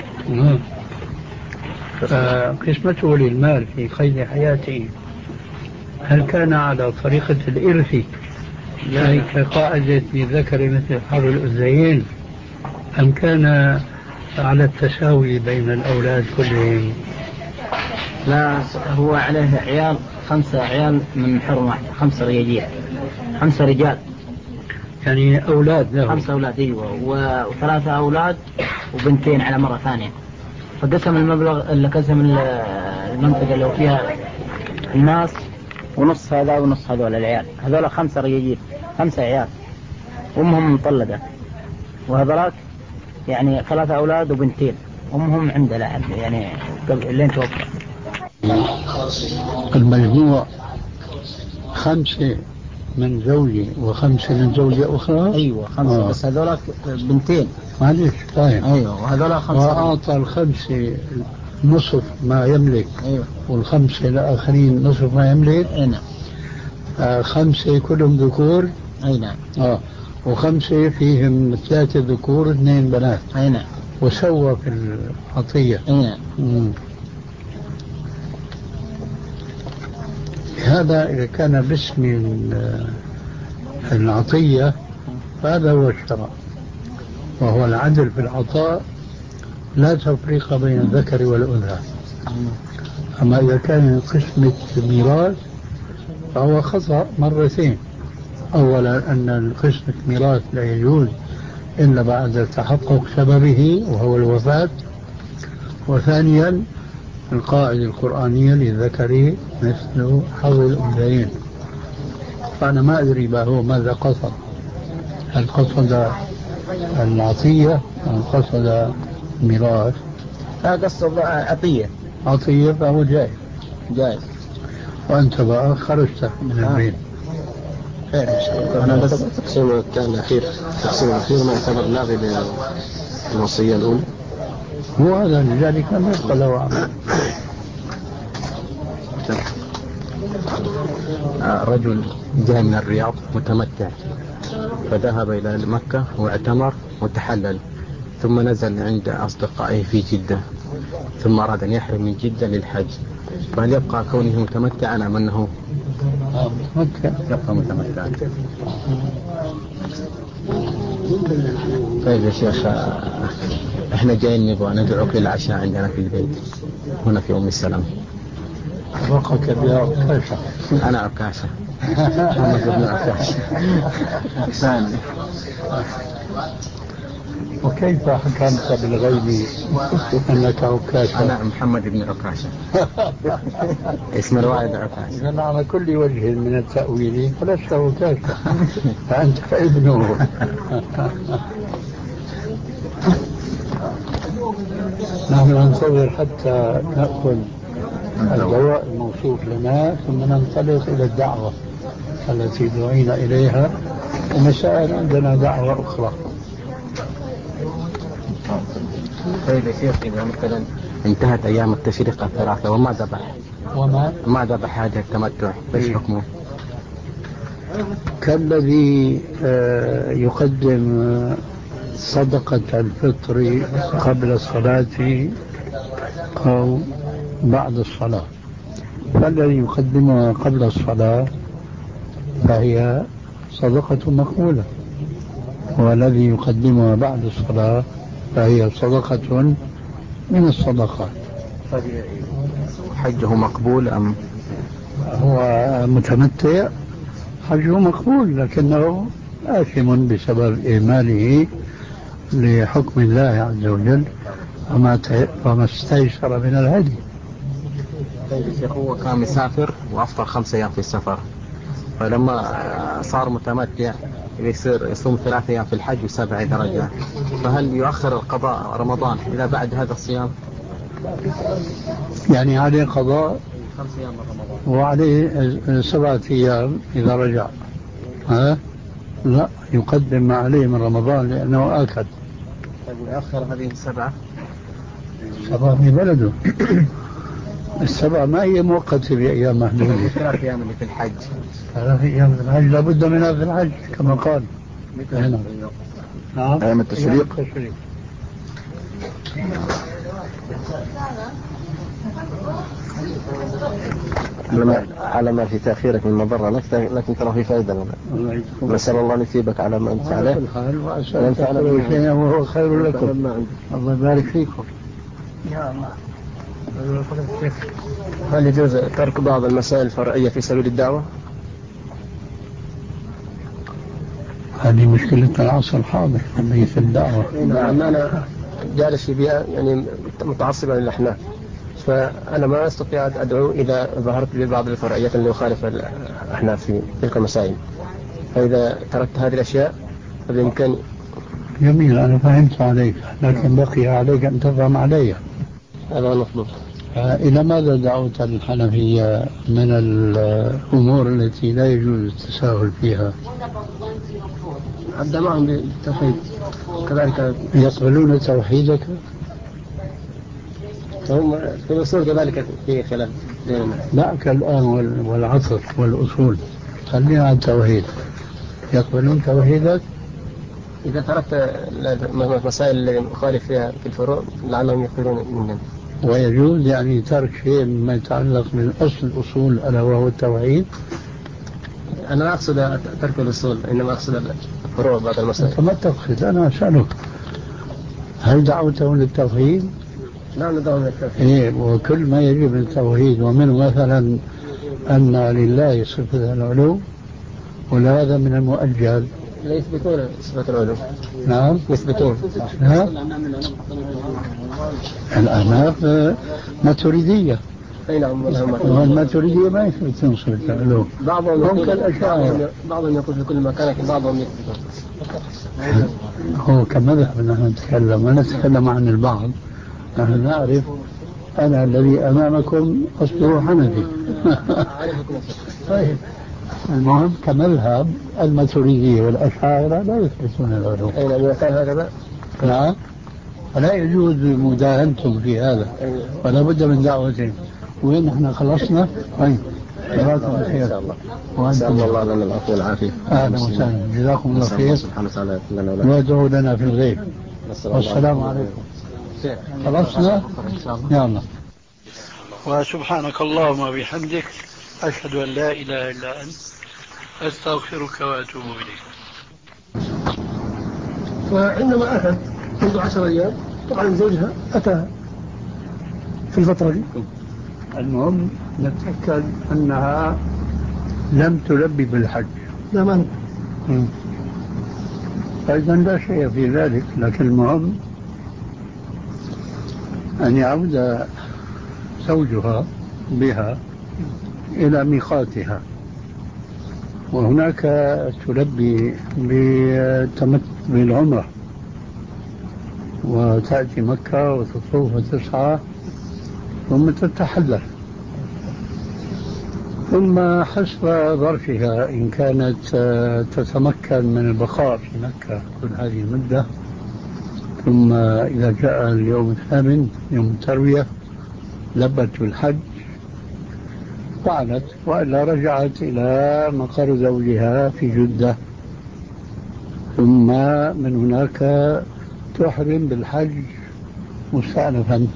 قسمته للمال في قيد حياته هل كان على طريقة الإرث يعني كقاعدة للذكر مثل حظ الأنثيين أم كان على التساوي بين الأولاد كلهم؟ لا هو عليه عيال خمسة عيال من حرم واحد، خمسة رجال خمسة رجال يعني أولاد له. خمسة أولاد أيوة، وثلاثة أولاد وبنتين على مرة ثانية. فقسم المبلغ اللي قسم المنطقة اللي فيها الناس ونص هذا ونص هذول العيال. هذول خمسة رجال خمسة عيال أمهم مطلقة، وهذولاك يعني ثلاثة أولاد وبنتين أمهم عندها لحد يعني لين توفى. المجموع خمسة من زوجي وخمسة من زوجة أخرى. أيوة خمسة. آه. بس هذولاك بنتين. معلش طيب. أيوة وهذولاك خمسة. وأعطى الخمسة نصف ما يملك. أيوة. والخمسة الآخرين نصف ما يملك. أي نعم. آه خمسة كلهم ذكور. أي نعم. آه وخمسة فيهم ثلاثة ذكور اثنين بنات. أي نعم. وسوى في العطية. أي نعم. مم. هذا إذا كان باسم العطية فهذا هو الشرع، وهو العدل في العطاء، لا تفريق بين الذكر والأنثى. أما إذا كان قسمة ميراث فهو خطأ مرتين. أولا أن القسمة ميراث لا يجوز إلا بعد تحقق سببه وهو الوفاة. وثانيا القاعدة القرآنية للذكر مثل حظ الأنثيين. فأنا ما أدري ما هو ماذا قصد، هل قصد العطية أم قصد ميراث؟ هذا قصد عطية. عطية فهو جائز. جائز. وأنت بقى خرجت من البيت. خير إن شاء الله. أنا بس تقسيم الأخير تقسيم الأخير ما يعتبر لاغي للوصية الأولى. هو هذا لذلك لم يبقى له عمل. رجل جاء من الرياض متمتع فذهب إلى مكة واعتمر وتحلل، ثم نزل عند أصدقائه في جدة، ثم أراد أن يحرم من جدة للحج، فهل يبقى كونه متمتعا أم أنه متمتع؟ يبقى متمتعا. طيب يا شيخ، احنا جايين نبغى ندعوك للعشاء عندنا في البيت هنا في أم السلام. رقك بها عكاشة. أنا عكاشة. محمد بن عكاشة. ثاني. وكيف حكمت بالغيب أنك عكاشة؟ أنا محمد بن عكاشة. اسم الوالد عكاشة. إذا على كل وجه من التأويل فلست عكاشة فأنت ابنه. نحن ننتظر حتى نأخذ الدواء الموصوف لنا ثم ننطلق إلى الدعوة التي دعينا إليها، ومساء عندنا دعوة أخرى. طيب يا شيخ، إذا مثلا انتهت أيام التشريق الثلاثة وما ذبح وما ما ذبح هذا التمتع، ايش حكمه؟ كالذي يقدم صدقة الفطر قبل الصلاة أو بعد الصلاة. فالذي يقدمها قبل الصلاة فهي صدقة مقبولة، والذي يقدمها بعد الصلاة فهي صدقة من الصدقات. حجه مقبول أم هو متمتع؟ حجه مقبول، لكنه آثم بسبب إهماله لحكم الله عز وجل وما وما استيسر من الهدي. طيب الشيخ، هو كان مسافر وأفطر خمسة أيام في السفر، فلما صار متمتع يصير يصوم ثلاثة أيام في الحج وسبع إذا رجع، فهل يؤخر القضاء رمضان إلى بعد هذا الصيام؟ يعني عليه قضاء خمسة أيام من رمضان وعليه سبعة أيام إذا رجع؟ ها؟ لا، يقدم ما عليه من رمضان لأنه آكد. طيب يؤخر هذه السبعة؟ سبعة في بلده. السبعة ما هي مؤقتة بأيام محدودة. ثلاث أيام اللي في الحج. ثلاث أيام في الحج لابد منها في الحج كما قال. هنا. نعم. أيام التشريق. على ما في تأخيرك من مضرة لك، لكن ترى في فائدة. نسأل الله أن يثيبك على ما أنت عليه. وأسأل تأخذوا شيئا وهو خير لكم. الله يبارك فيكم. يا الله. هل يجوز ترك بعض المسائل الفرعية في سبيل الدعوة؟ هذه مشكلة العصر الحاضر في الدعوة. نعم، أنا جالس في بيئة يعني متعصبة للأحناف، فأنا ما أستطيع أدعو إذا ظهرت لي بعض الفرعيات اللي يخالف الأحناف في تلك المسائل، فإذا تركت هذه الأشياء فبإمكاني. جميل، أنا فهمت عليك، لكن بقي عليك أن تفهم علي. هذا المطلوب. إلى ماذا دعوت الحنفية من الأمور التي لا يجوز التساهل فيها؟ أبدأ معهم بالتوحيد كذلك. يقبلون توحيدك؟ هم في الأصول كذلك في خلاف. لا كالآن والعصر والأصول، خلينا عن التوحيد. يقبلون توحيدك؟ إذا تركت المسائل اللي مخالف فيها في الفروع لعلهم يقبلون منهم. ويجوز يعني ترك شيء مما يتعلق من أصل الأصول ألا وهو التوحيد؟ أنا لا أقصد ترك الأصول، إنما أقصد الفروع بعض المسائل. فما تقصد؟ أنا أسألك هل دعوته للتوحيد؟ نعم ندعو للتوحيد. إيه، وكل ما يجب من التوحيد، ومنه مثلا أن لله صفة العلو، ولا هذا من المؤجل؟ لا يثبتون صفة العلو. نعم يثبتون. نعم. الأحناف ماتريدية. أي نعم. والماتريدية ما يثبتون صفة العلو. بعضهم يقول بعضهم يقول في كل مكان، لكن بعضهم يثبتون. هو كمذهب نحن نتكلم ونتكلم عن البعض. نحن نعرف أنا الذي أمامكم أصله حنفي. طيب المهم كمذهب الماتريدية والأشاعرة لا يثبتون العلو. أي نعم كان هكذا. نعم. فلا يجوز مداهنتم في هذا، ولا بد من دعوتهم. وين نحن خلصنا؟ طيب جزاكم الله خير. وأنتم الله لنا العفو والعافية. أهلا وسهلا، جزاكم الله خير. سبحانه وتعالى لنا وادعوا لنا في الغيب. والسلام عليكم. خلصنا؟ يلا. وسبحانك اللهم وبحمدك أشهد أن لا إله إلا أنت أستغفرك وأتوب إليك. فعندما أتت منذ عشر أيام طبعا زوجها أتى في الفترة دي. المهم نتأكد أنها لم تلبي بالحج. لا مانع. أيضا لا شيء في ذلك، لكن المهم أن يعود زوجها بها إلى ميقاتها، وهناك تلبي بالعمرة وتأتي مكة وتطوف وتسعى ثم تتحلل، ثم حسب ظرفها إن كانت تتمكن من البقاء في مكة كل هذه المدة، ثم إذا جاء اليوم الثامن يوم التروية لبت بالحج فعلت، وإلا رجعت إلى مقر زوجها في جدة، ثم من هناك تحرم بالحج مستأنفا،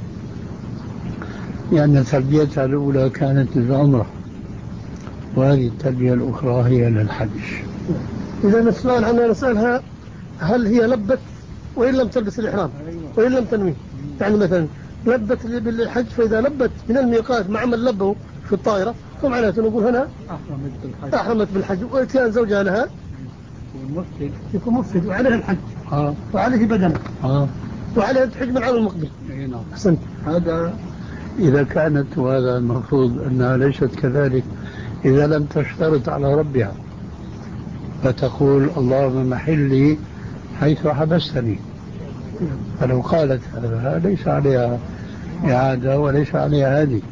لأن تربيتها الأولى كانت للعمرة وهذه التربية الأخرى هي للحج. إذا السؤال عنا نسألها هل هي لبت وإن لم تلبس الإحرام وإن لم تنوي، يعني مثلا لبت بالحج، فإذا لبت من الميقات مع من لبوا في الطائرة فمعناته نقول هنا أحرمت بالحج, أحرمت بالحج وإتيان زوجها لها مفسد يكون مفسد وعليه الحج آه. وعليه بدنه آه. وعليها تحج من العام المقبل. نعم. أحسنت. هذا إذا كانت، وهذا المفروض أنها ليست كذلك، إذا لم تشترط على ربها فتقول اللهم محلي حيث حبستني، فلو قالت هذا ليس عليها إعادة وليس عليها هذه.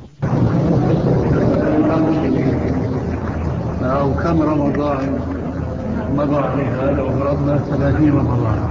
أو كم رمضان مضى عليها لو فرضنا ثلاثين رمضان،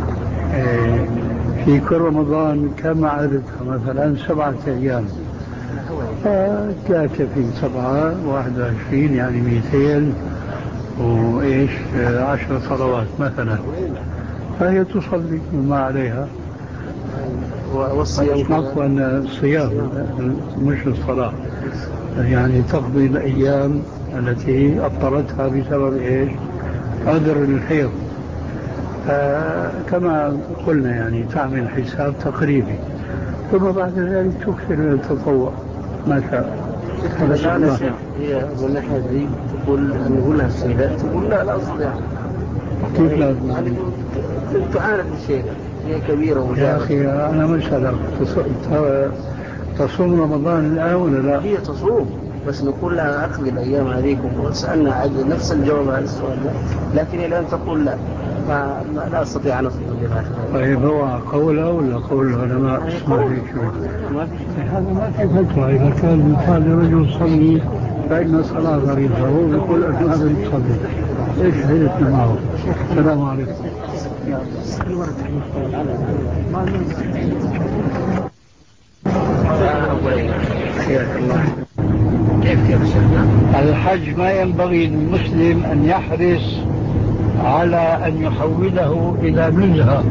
في كل رمضان كم عددها؟ مثلا سبعة أيام، ثلاثة في سبعة واحد وعشرين يعني مئتين وإيش عشر صلوات مثلا، فهي تصلي ما عليها. والصيام عفوا الصيام مش الصلاة، يعني تقضي الأيام التي أبطلتها بسبب إيش؟ عذر الحيض. كما قلنا يعني تعمل حساب تقريبي، ثم بعد ذلك تكثر من التطوع ما شاء. هذا شيخ هي من ناحية دي تقول نقول لها السيدات تقول لا لا أستطيع. كيف لا؟ يعني تعاند الشيء، هي كبيرة وجاهة. يا أخي أنا مش هذا تصوم رمضان الآن ولا لا؟ هي تصوم، بس نقول لها أقضي الأيام هذيكم، وسألنا عن نفس الجواب على السؤال ده، لكن إلى أن تقول لا ما لا أستطيع أن أصل بها. طيب هو قوله ولا قول العلماء؟ اسمع هيك هذا ما في فتوى. إذا كان يقال لرجل صلي فإن صلاة فريضة، هو يقول أن هذا يصلي، إيش هيك معه؟ السلام عليكم. الحج ما ينبغي للمسلم أن يحرص على أن يحوله إلى نزهة،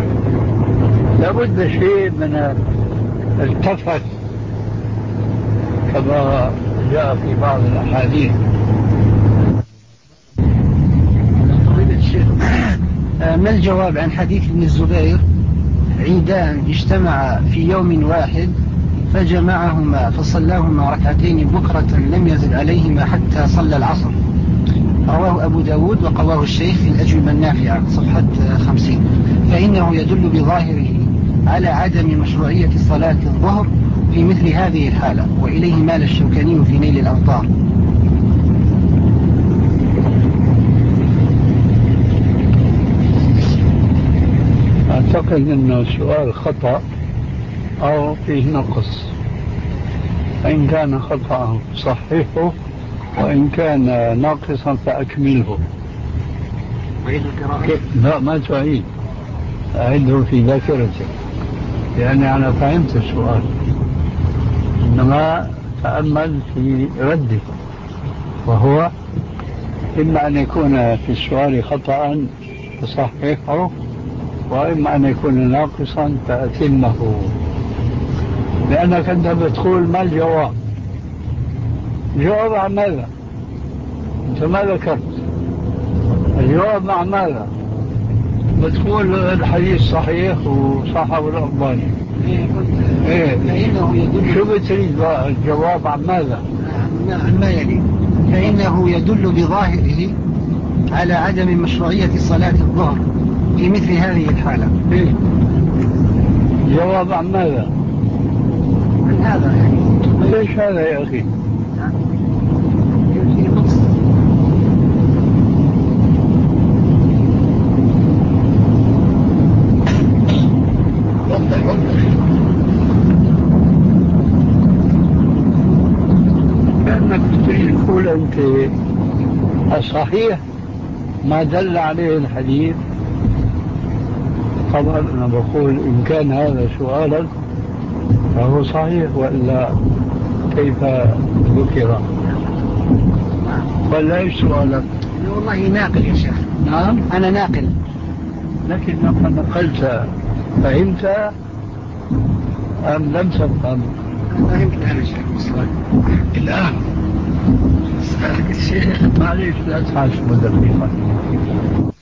لابد شيء من التفت كما جاء في بعض الأحاديث. ما الجواب عن حديث ابن الزبير عيدان اجتمعا في يوم واحد فجمعهما فصلاهما ركعتين بكرة لم يزد عليهما حتى صلى العصر؟ رواه أبو داود وقواه الشيخ في الأجوبة النافعة صفحة خمسين. فإنه يدل بظاهره على عدم مشروعية صلاة الظهر في مثل هذه الحالة، وإليه مال الشوكاني في نيل الأوطار. أعتقد أنه السؤال خطأ أو فيه نقص، فإن كان خطأ صححه، وإن كان ناقصا فأكمله. لا ما تعيد، أعده في ذاكرتك، لأني أنا فهمت السؤال، إنما تأمل في رده، وهو إما أن يكون في السؤال خطأ فصححه، وإما أن يكون ناقصا فأتمه. لأنك أنت بتقول ما الجواب؟ الجواب عن ماذا؟ أنت ما ذكرت الجواب مع ماذا؟ بتقول الحديث صحيح وصححه الألباني. إيه فإنه يدل. شو بتريد بقى الجواب عن ماذا؟ عن ما يلي. فإنه يدل بظاهره على عدم مشروعية صلاة الظهر في مثل هذه الحالة. إيه الجواب عن ماذا؟ عن هذا يعني. ليش هذا يا أخي؟ كأنك تريد تقول أنت الصحيح ما دل عليه الحديث. طبعا أنا بقول إن كان هذا سؤالا فهو صحيح، وإلا كيف ذكر؟ ولا إيش سؤالك؟ والله ناقل يا شيخ. نعم أنا ناقل. لكن لما نقلت فهمت أم لم تفهم؟ فهمت أنا شيخ الآن. معليش لا تحاش مدربي.